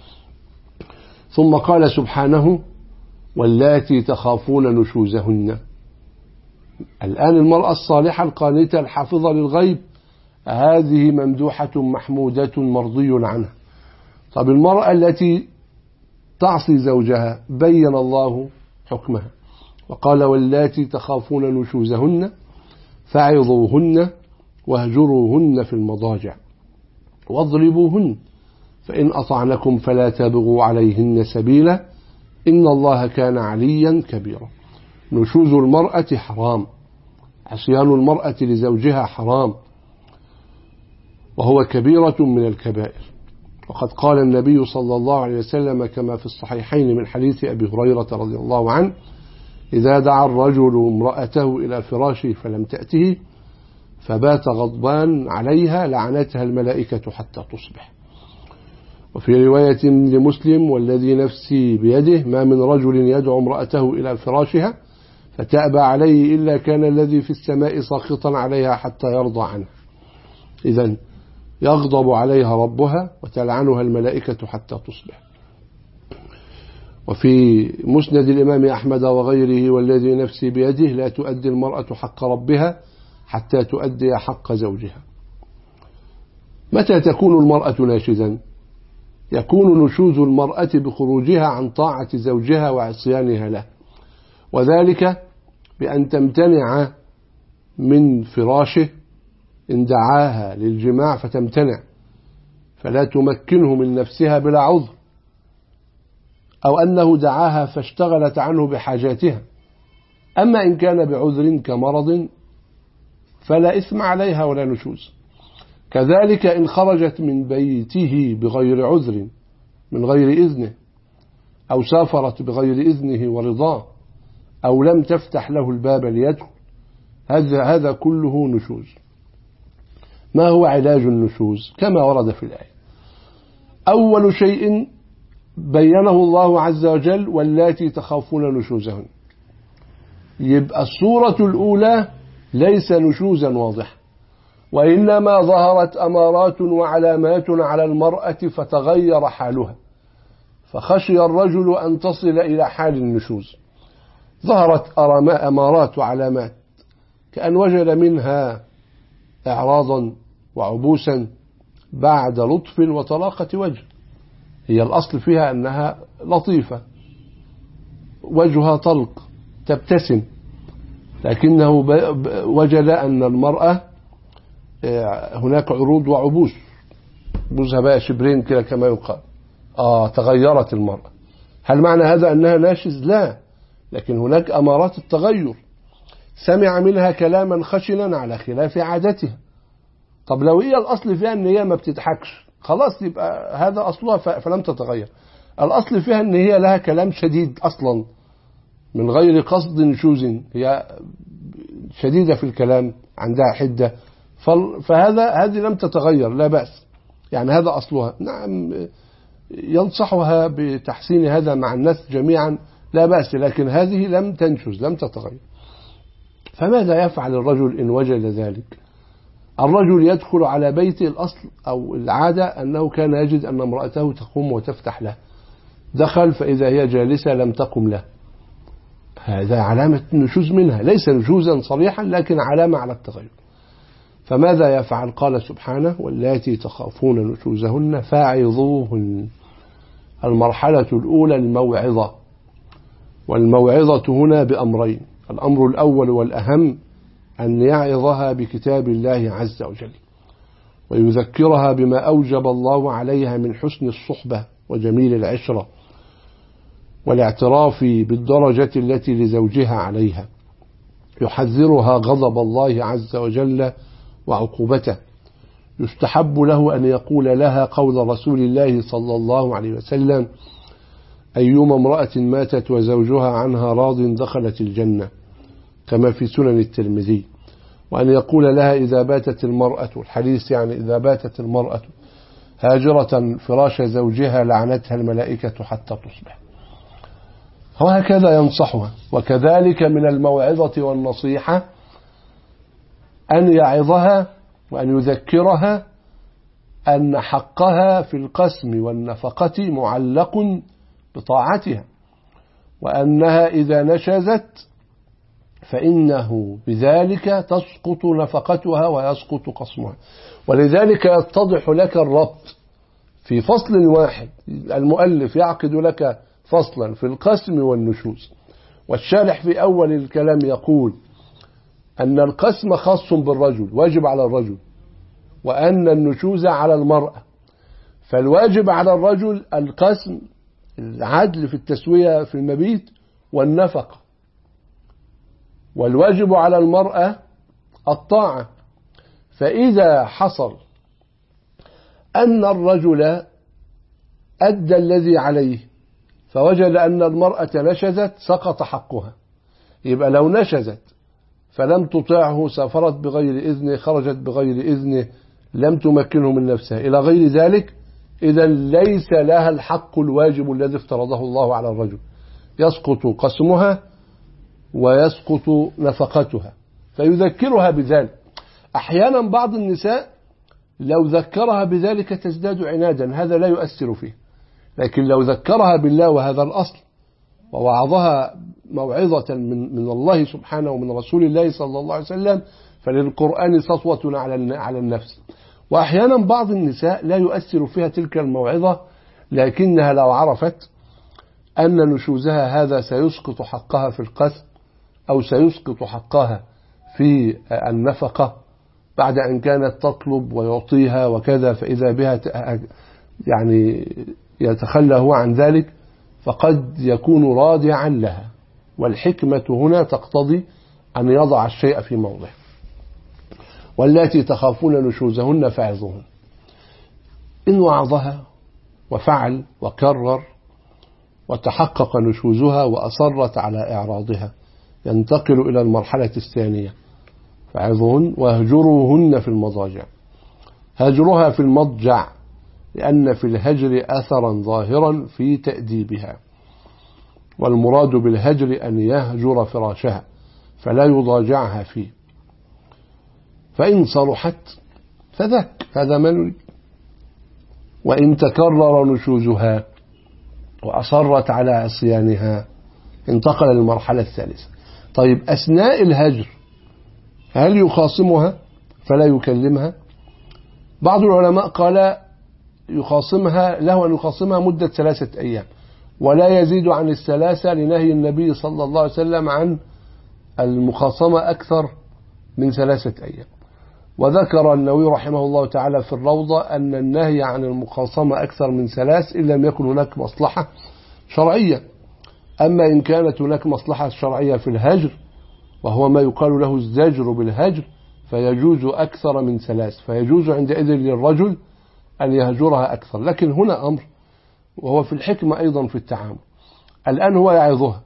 ثم قال سبحانه: واللاتي تخافون نشوزهن. الآن المرأة الصالحة القانتة الحافظة للغيب هذه ممدوحة محمودة مرضي عنها. طب المرأة التي تعصي زوجها بين الله حكمها وقال: واللاتي تخافون نشوزهن فعظوهن واهجروهن في المضاجع واضربوهن فإن أطعنكم فلا تبغوا عليهن سبيلا إن الله كان عليا كبيرا. نشوز المرأة حرام، عصيان المرأة لزوجها حرام، وهو كبيرة من الكبائر. وقد قال النبي صلى الله عليه وسلم كما في الصحيحين من حديث أبي هريرة رضي الله عنه: إذا دعا الرجل امرأته إلى فراشه فلم تأته فبات غضبان عليها لعنتها الملائكة حتى تصبح. وفي رواية لمسلم: والذي نفسي بيده ما من رجل يدعو امرأته إلى فراشها فتأبى عليه إلا كان الذي في السماء ساخطا عليها حتى يرضى عنها. إذن يغضب عليها ربها وتلعنها الملائكة حتى تصبح. وفي مسند الإمام أحمد وغيره: والذي نفسي بيده لا تؤدي المرأة حق ربها حتى تؤدي حق زوجها. متى تكون المرأة ناشزا؟ يكون نشوز المرأة بخروجها عن طاعة زوجها وعصيانها له، وذلك بأن تمتنع من فراشه إن دعاها للجماع فتمتنع فلا تمكنه من نفسها بلا عذر، أو أنه دعاها فاشتغلت عنه بحاجاتها. أما إن كان بعذر كمرض فلا إثم عليها ولا نشوز. كذلك إن خرجت من بيته بغير عذر من غير إذنه، أو سافرت بغير إذنه ورضاه، أو لم تفتح له الباب ليدخل، هذا هذا كله نشوز. ما هو علاج النشوز؟ كما ورد في الآية: أول شيء بينه الله عز وجل: واللاتي تخافون نشوزهن. يبقى الصورة الأولى ليس نشوزا واضحا، وإنما ظهرت أمارات وعلامات على المرأة فتغير حالها، فخشي الرجل أن تصل إلى حال النشوز. ظهرت أمارات وعلامات كأن وجد منها إعراضا وعبوسا بعد لطف وطلاقة وجه. هي الأصل فيها أنها لطيفة، وجهها طلق، تبتسم، لكنه وجد أن المرأة هناك عروض وعبوس، بوزها بقى شبرين كده كما يقال. آه تغيرت المرأة. هل معنى هذا أنها ناشز؟ لا، لكن هناك أمارات التغير. سمع منها كلاما خشنا على خلاف عادتها. طب لو هي الأصل فيها أن هي ما بتضحكش، خلاص يبقى هذا أصلها فلم تتغير. الأصل فيها أن هي لها كلام شديد أصلا من غير قصد نشوز، هي شديدة في الكلام، عندها حدة، فهذا هذه لم تتغير، لا بأس، يعني هذا أصلها. نعم ينصحها بتحسين هذا مع الناس جميعا، لا بأس، لكن هذه لم تنشز، لم تتغير. فماذا يفعل الرجل إن وجد ذلك؟ الرجل يدخل على بيت الأصل أو العادة أنه كان يجد أن امرأته تقوم وتفتح له، دخل فإذا هي جالسة لم تقم له، هذا علامة نشوز منها، ليس نشوزا صريحا لكن علامة على التغير. فماذا يفعل؟ قال سبحانه: واللاتي تخافون نشوزهن فاعظوهن. المرحلة الأولى الموعظة، والموعظة هنا بأمرين: الأمر الأول والأهم أن يعظها بكتاب الله عز وجل، ويذكرها بما أوجب الله عليها من حسن الصحبة وجميل العشرة والاعتراف بالدرجة التي لزوجها عليها. يحذرها غضب الله عز وجل وعقوبته. يستحب له أن يقول لها قول رسول الله صلى الله عليه وسلم: أيما امرأة ماتت وزوجها عنها راض دخلت الجنة، كما في سنن الترمذي. وأن يقول لها إذا باتت المرأة، الحديث يعني إذا باتت المرأة هاجرة فراش زوجها لعنتها الملائكة حتى تصبح. وهكذا ينصحها. وكذلك من الموعظة والنصيحة أن يعظها وأن يذكرها أن حقها في القسم والنفقة معلق بطاعتها، وأنها إذا نشزت فإنه بذلك تسقط نفقتها ويسقط قسمها. ولذلك يتضح لك الربط في فصل واحد. المؤلف يعقد لك فصلا في القسم والنشوز، والشارح في أول الكلام يقول أن القسم خاص بالرجل، واجب على الرجل، وأن النشوز على المرأة. فالواجب على الرجل القسم، العدل في التسوية في المبيت والنفقة، والواجب على المرأة الطاعة. فإذا حصل أن الرجل أدى الذي عليه فوجد أن المرأة نشزت سقط حقها. يبقى لو نشزت فلم تطيعه، سافرت بغير إذنه، خرجت بغير إذنه، لم تمكنه من نفسها إلى غير ذلك، إذا ليس لها الحق الواجب الذي افترضه الله على الرجل، يسقط قسمها ويسقط نفقتها. فيذكرها بذلك. أحيانا بعض النساء لو ذكرها بذلك تزداد عنادا، هذا لا يؤثر فيه. لكن لو ذكرها بالله وهذا الأصل ووعظها موعظة من من الله سبحانه ومن رسول الله صلى الله عليه وسلم، فللقرآن سطوة على على النفس. وأحيانا بعض النساء لا يؤثر فيها تلك الموعظة، لكنها لو عرفت أن نشوزها هذا سيسقط حقها في القسم أو سيسقط حقها في النفقة بعد أن كانت تطلب ويعطيها وكذا، فإذا بها يعني يتخلى هو عن ذلك، فقد يكون رادعا لها. والحكمة هنا تقتضي أن يضع الشيء في موضعه. والتي تخافون نشوزهن فعظوهن. إن وعظها وفعل وكرر وتحقق نشوزها وأصرت على إعراضها، ينتقل إلى المرحلة الثانية، فعظوهن واهجروهن في المضاجع. هجرها في المضجع لأن في الهجر أثرا ظاهرا في تأديبها، والمراد بالهجر أن يهجر فراشها فلا يضاجعها فيه. فإن صلحت فذاك، هذا ما نريد. وإن تكرر نشوزها وأصرت على عصيانها انتقل للمرحلة الثالثة. طيب أثناء الهجر هل يخاصمها فلا يكلمها؟ بعض العلماء قال يخاصمها، له أن يخاصمها مدة ثلاثة أيام ولا يزيد عن الثلاثة، لنهي النبي صلى الله عليه وسلم عن المخاصمة أكثر من ثلاثة أيام. وذكر النووي رحمه الله تعالى في الروضة أن النهي عن المخاصمة أكثر من ثلاث إن لم يكن هناك مصلحة شرعية. أما إن كانت هناك مصلحة شرعية في الهجر وهو ما يقال له الزجر بالهجر فيجوز أكثر من ثلاث، فيجوز عندئذ للرجل أن يهجرها أكثر. لكن هنا أمر وهو في الحكمة أيضا في التعامل. الآن هو يعظها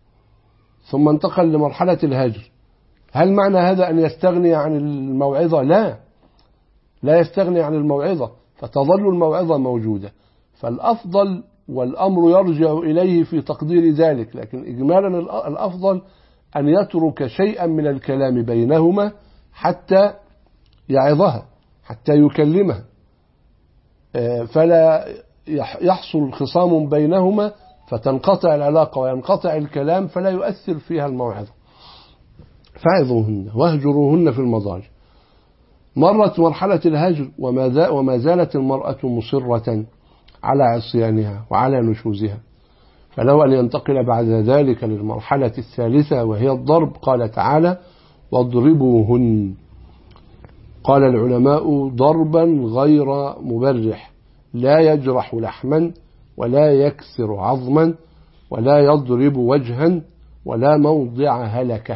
ثم انتقل لمرحلة الهجر، هل معنى هذا أن يستغني عن الموعظة؟ لا، لا يستغني عن الموعظة، فتظل الموعظة موجودة. فالأفضل والأمر يرجع إليه في تقدير ذلك، لكن إجمالا الأفضل أن يترك شيئا من الكلام بينهما حتى يعظها، حتى يكلمها، فلا يحصل خصام بينهما فتنقطع العلاقة وينقطع الكلام فلا يؤثر فيها الموعظة. فعظوهن واهجروهن في المضاجع. مرت مرحلة الهجر وما زالت المرأة مصرة على عصيانها وعلى نشوزها، فلو أن ينتقل بعد ذلك للمرحلة الثالثة وهي الضرب. قال تعالى واضربوهن. قال العلماء ضربا غير مبرح، لا يجرح لحما ولا يكسر عظما ولا يضرب وجها ولا موضع هلكة.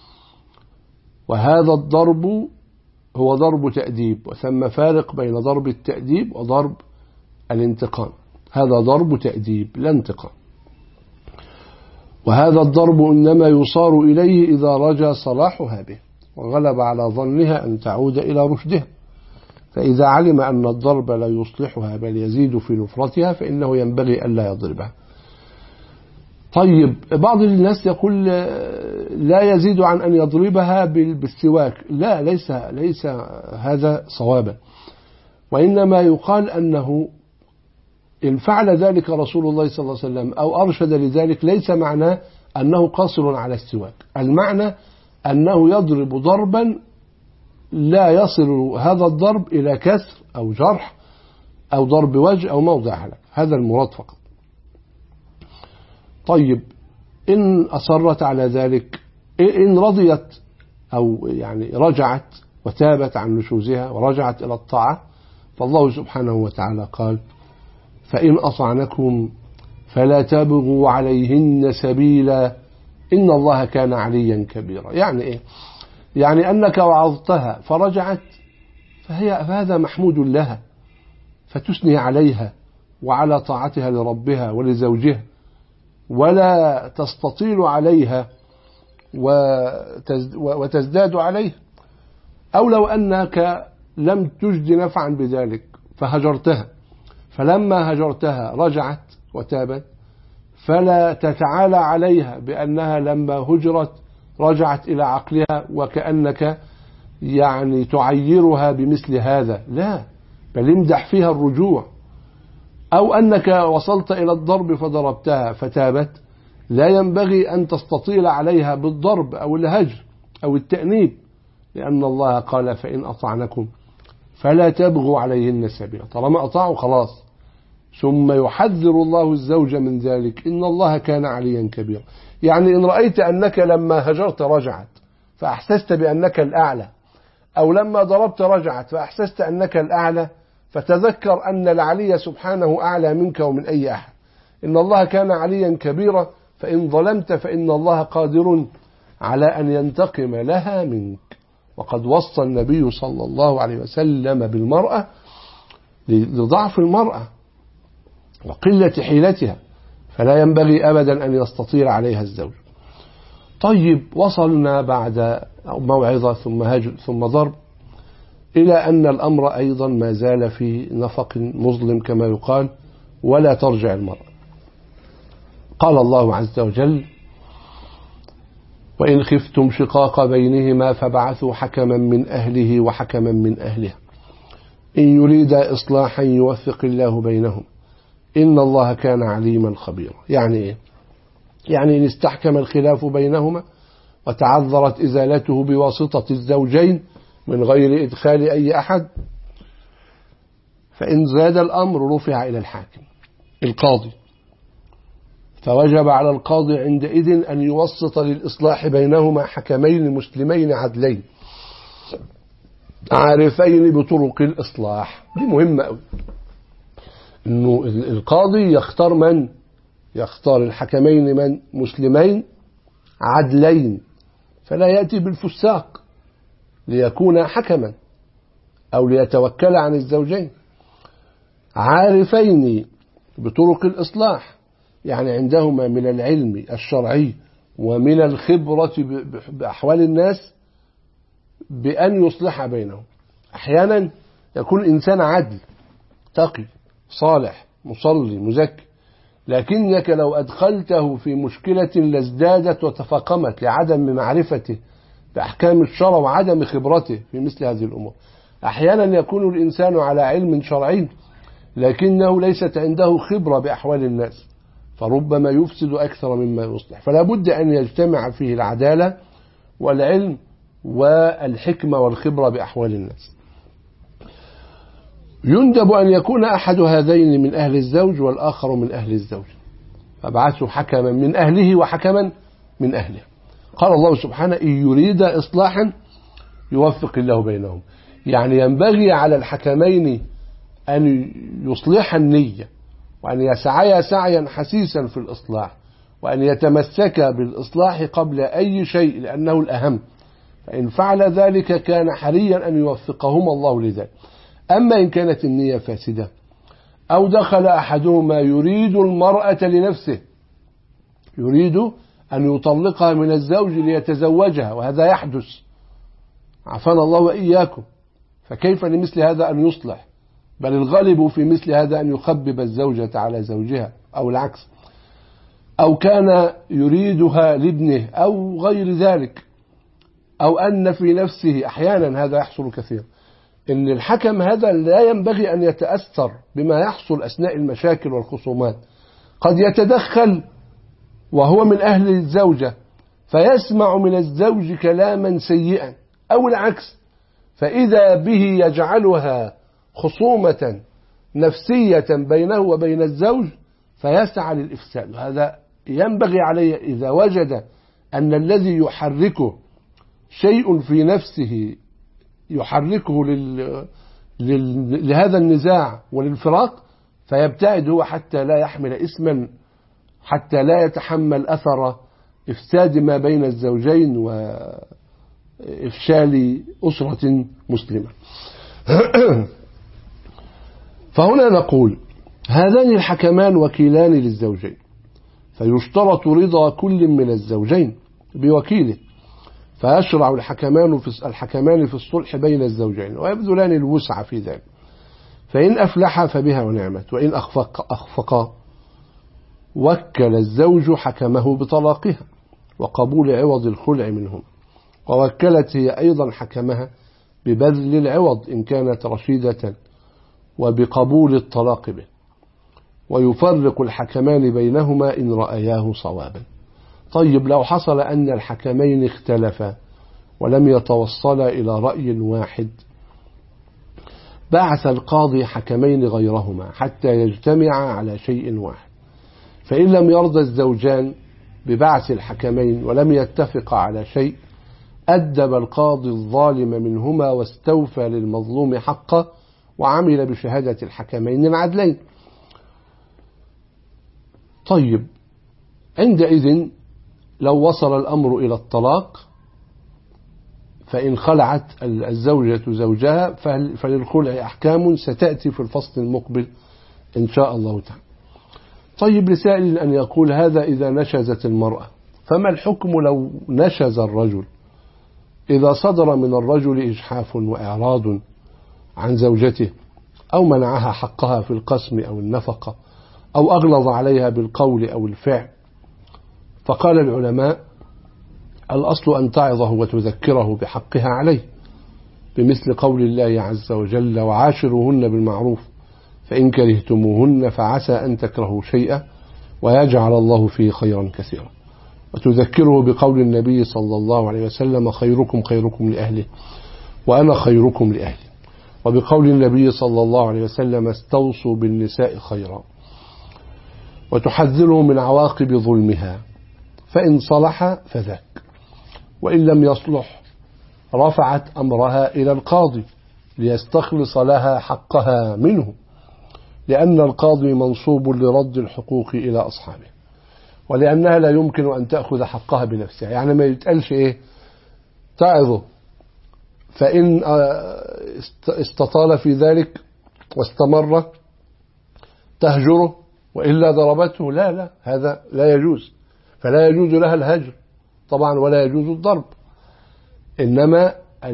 وهذا الضرب هو ضرب تأديب، وثم فارق بين ضرب التأديب وضرب الانتقام. هذا ضرب تأديب لا انتقام. وهذا الضرب إنما يصار إليه إذا رجى صلاحها به، وغلب على ظنها أن تعود إلى رشدها. فإذا علم أن الضرب لا يصلحها بل يزيد في نفرتها فإنه ينبغي ألا يضربها. طيب بعض الناس يقول لا يزيد عن أن يضربها بالسواك. لا، ليس, ليس هذا صوابا، وإنما يقال أنه إن فعل ذلك رسول الله صلى الله عليه وسلم أو أرشد لذلك ليس معناه أنه قاصر على السواك، المعنى أنه يضرب ضربا لا يصل هذا الضرب إلى كسر أو جرح أو ضرب وجه أو موضع هلك، هذا المراد فقط. طيب إن أصرت على ذلك، إن رضيت أو يعني رجعت وتابت عن نشوزها ورجعت إلى الطاعة، فالله سبحانه وتعالى قال فإن أطعنكم فلا تبغوا عليهن سبيلا إن الله كان عليا كبيرا. يعني إيه؟ يعني أنك وعظتها فرجعت فهي فهذا محمود لها، فتثني عليها وعلى طاعتها لربها ولزوجها، ولا تستطيل عليها وتزداد عليها. أو لو أنك لم تجد نفعا بذلك فهجرتها، فلما هجرتها رجعت وتابت، فلا تتعالى عليها بأنها لما هجرت رجعت إلى عقلها وكأنك يعني تعيرها بمثل هذا، لا، بل امدح فيها الرجوع. أو أنك وصلت إلى الضرب فضربتها فتابت، لا ينبغي أن تستطيل عليها بالضرب أو الهجر أو التأنيب، لأن الله قال فإن أطعنكم فلا تبغوا عليهن سبيلا، طالما أطاعوا خلاص. ثم يحذر الله الزوج من ذلك إن الله كان عليا كبيرا. يعني إن رأيت أنك لما هجرت رجعت فأحسست بأنك الأعلى، أو لما ضربت رجعت فأحسست أنك الأعلى، فتذكر أن العلي سبحانه أعلى منك ومن أي أحد. إن الله كان عليا كبيرا، فإن ظلمت فإن الله قادر على أن ينتقم لها منك. وقد وصى النبي صلى الله عليه وسلم بالمرأة لضعف المرأة وقلة حيلتها، فلا ينبغي أبدا أن يستطيل عليها الزوج. طيب وصلنا بعد موعظة ثم هجر ثم ضرب إلى أن الأمر أيضا ما زال في نفق مظلم كما يقال، ولا ترجع المرأة. قال الله عز وجل وإن خفتم شقاق بينهما فبعثوا حكما من أهله وحكما من أهلها إن يريد إصلاحا يوفق الله بينهم إن الله كان عليما خبيرا. يعني إيه؟ يعني إن استحكم الخلاف بينهما وتعذرت إزالته بواسطة الزوجين من غير إدخال أي أحد، فإن زاد الأمر رفع إلى الحاكم القاضي، فوجب على القاضي عندئذ أن يوسط للإصلاح بينهما حكمين مسلمين عدلين عارفين بطرق الإصلاح. دي مهمة أوي، إنه القاضي يختار من؟ يختار الحكمين من؟ مسلمين عدلين، فلا يأتي بالفساق ليكون حكما أو ليتوكل عن الزوجين. عارفين بطرق الإصلاح، يعني عندهما من العلم الشرعي ومن الخبرة بأحوال الناس بأن يصلح بينهم. أحيانا يكون إنسان عدل تقي صالح مصلي مزكي، لكنك لو أدخلته في مشكلة لازدادت وتفاقمت لعدم معرفته بأحكام الشرع وعدم خبرته في مثل هذه الأمور. أحيانا يكون الإنسان على علم شرعي لكنه ليست عنده خبرة بأحوال الناس، فربما يفسد أكثر مما يصلح. فلا بد أن يجتمع فيه العدالة والعلم والحكمة والخبرة بأحوال الناس. يندب أن يكون أحد هذين من أهل الزوج والآخر من أهل الزوج، فابعثوا حكما من أهله وحكما من أهله. قال الله سبحانه إن يريد إصلاحا يوفق الله بينهم، يعني ينبغي على الحكمين أن يصلح النية وأن يسعيا سعيا حسيسا في الإصلاح، وأن يتمسك بالإصلاح قبل أي شيء لأنه الأهم، فإن فعل ذلك كان حريا أن يوفقهما الله لذلك. أما إن كانت النية فاسدة أو دخل أحدهما يريد المرأة لنفسه، يريد أن يطلقها من الزوج ليتزوجها، وهذا يحدث عافانا الله وإياكم. فكيف لمثل هذا أن يصلح؟ بل الغالب في مثل هذا أن يخبب الزوجة على زوجها أو العكس، أو كان يريدها لابنه أو غير ذلك، أو أن في نفسه أحيانا هذا يحصل كثير، إن الحكم هذا لا ينبغي أن يتأثر بما يحصل أثناء المشاكل والخصومات. قد يتدخل وهو من أهل الزوجة فيسمع من الزوج كلاما سيئا أو العكس، فإذا به يجعلها خصومة نفسية بينه وبين الزوج فيسعى للإفساد. هذا ينبغي عليه إذا وجد أن الذي يحركه شيء في نفسه يحركه لل... لل... لهذا النزاع وللفراق، فيبتعد هو حتى لا يحمل اسما، حتى لا يتحمل أثر إفساد ما بين الزوجين وإفشال أسرة مسلمة. فهنا نقول هذان الحكمان وكيلان للزوجين، فيشترط رضا كل من الزوجين بوكيله، فيشرع الحكمان في الحكمان في الصلح بين الزوجين ويبذلان الوسع في ذلك، فإن أفلح فبها ونعمت، وإن أخفق أخفقا وكل الزوج حكمه بطلاقها وقبول عوض الخلع منهم، ووكلت هي أيضا حكمها ببذل العوض إن كانت رشيدة وبقبول الطلاق به، ويفرق الحكمان بينهما إن رأياه صوابا. طيب لو حصل أن الحكمين اختلفا ولم يتوصلا إلى رأي واحد، بعث القاضي حكمين غيرهما حتى يجتمعا على شيء واحد، فإن لم يرضى الزوجان ببعث الحكمين ولم يتفقا على شيء، أدب القاضي الظالم منهما واستوفى للمظلوم حقه وعمل بشهادة الحكمين العدلين. طيب عندئذ لو وصل الأمر إلى الطلاق، فإن خلعت الزوجة زوجها فللخلع أحكام ستأتي في الفصل المقبل إن شاء الله تعالى. طيب لسائل أن يقول هذا إذا نشزت المرأة، فما الحكم لو نشز الرجل؟ إذا صدر من الرجل إجحاف وإعراض عن زوجته، أو منعها حقها في القسم أو النفقة، أو أغلظ عليها بالقول أو الفعل، فقال العلماء الأصل أن تعظه وتذكره بحقها عليه، بمثل قول الله عز وجل وعاشروهن بالمعروف فإن كرهتموهن فعسى أن تكرهوا شيئا ويجعل الله فيه خيرا كثيرا، وتذكره بقول النبي صلى الله عليه وسلم خيركم خيركم لأهله وأنا خيركم لأهلي، وبقول النبي صلى الله عليه وسلم استوصوا بالنساء خيرا، وتحذره من عواقب ظلمها، فإن صلح فذاك، وإن لم يصلح رفعت أمرها إلى القاضي ليستخلص لها حقها منه، لأن القاضي منصوب لرد الحقوق إلى أصحابه، ولأنها لا يمكن أن تأخذ حقها بنفسها. يعني ما يتقالش إيه تعظه، فإن استطال في ذلك واستمر تهجره وإلا ضربته، لا لا هذا لا يجوز، فلا يجوز لها الهجر طبعا ولا يجوز الضرب، إنما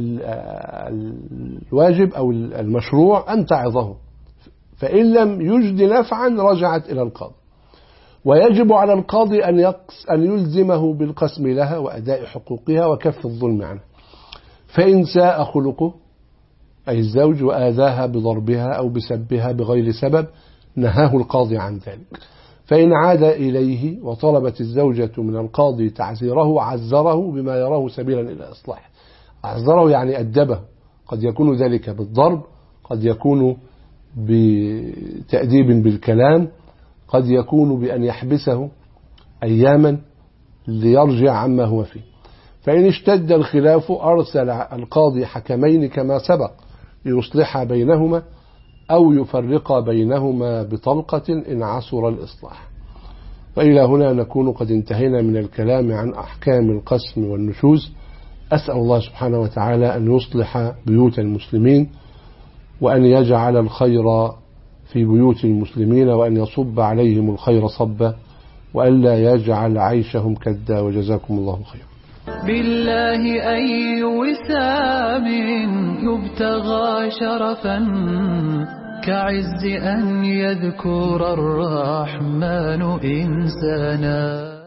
الواجب أو المشروع أن تعظه، فإن لم يجد نفعا رجعت إلى القاضي، ويجب على القاضي أن يقص أن يلزمه بالقسم لها وأداء حقوقها وكف الظلم عنها. فإن ساء خلقه أي الزوج وآذاها بضربها أو بسبها بغير سبب نهاه القاضي عن ذلك، فإن عاد إليه وطلبت الزوجة من القاضي تعزيره عزره بما يراه سبيلا إلى إصلاح. أعزره يعني أدبه، قد يكون ذلك بالضرب، قد يكون بتأديب بالكلام، قد يكون بأن يحبسه أياما ليرجع عما هو فيه. فإن اشتد الخلاف أرسل القاضي حكمين كما سبق ليصلح بينهما أو يفرق بينهما بطلقة إن عسر الإصلاح. وإلى هنا نكون قد انتهينا من الكلام عن أحكام القسم والنشوز. أسأل الله سبحانه وتعالى أن يصلح بيوت المسلمين، وأن يجعل الخير في بيوت المسلمين، وأن يصب عليهم الخير صبا، وأن لا يجعل عيشهم كدا، وجزاكم الله خيرا. بالله أي وسام يبتغى شرفا كعز أن يذكر الرحمن إنسانا.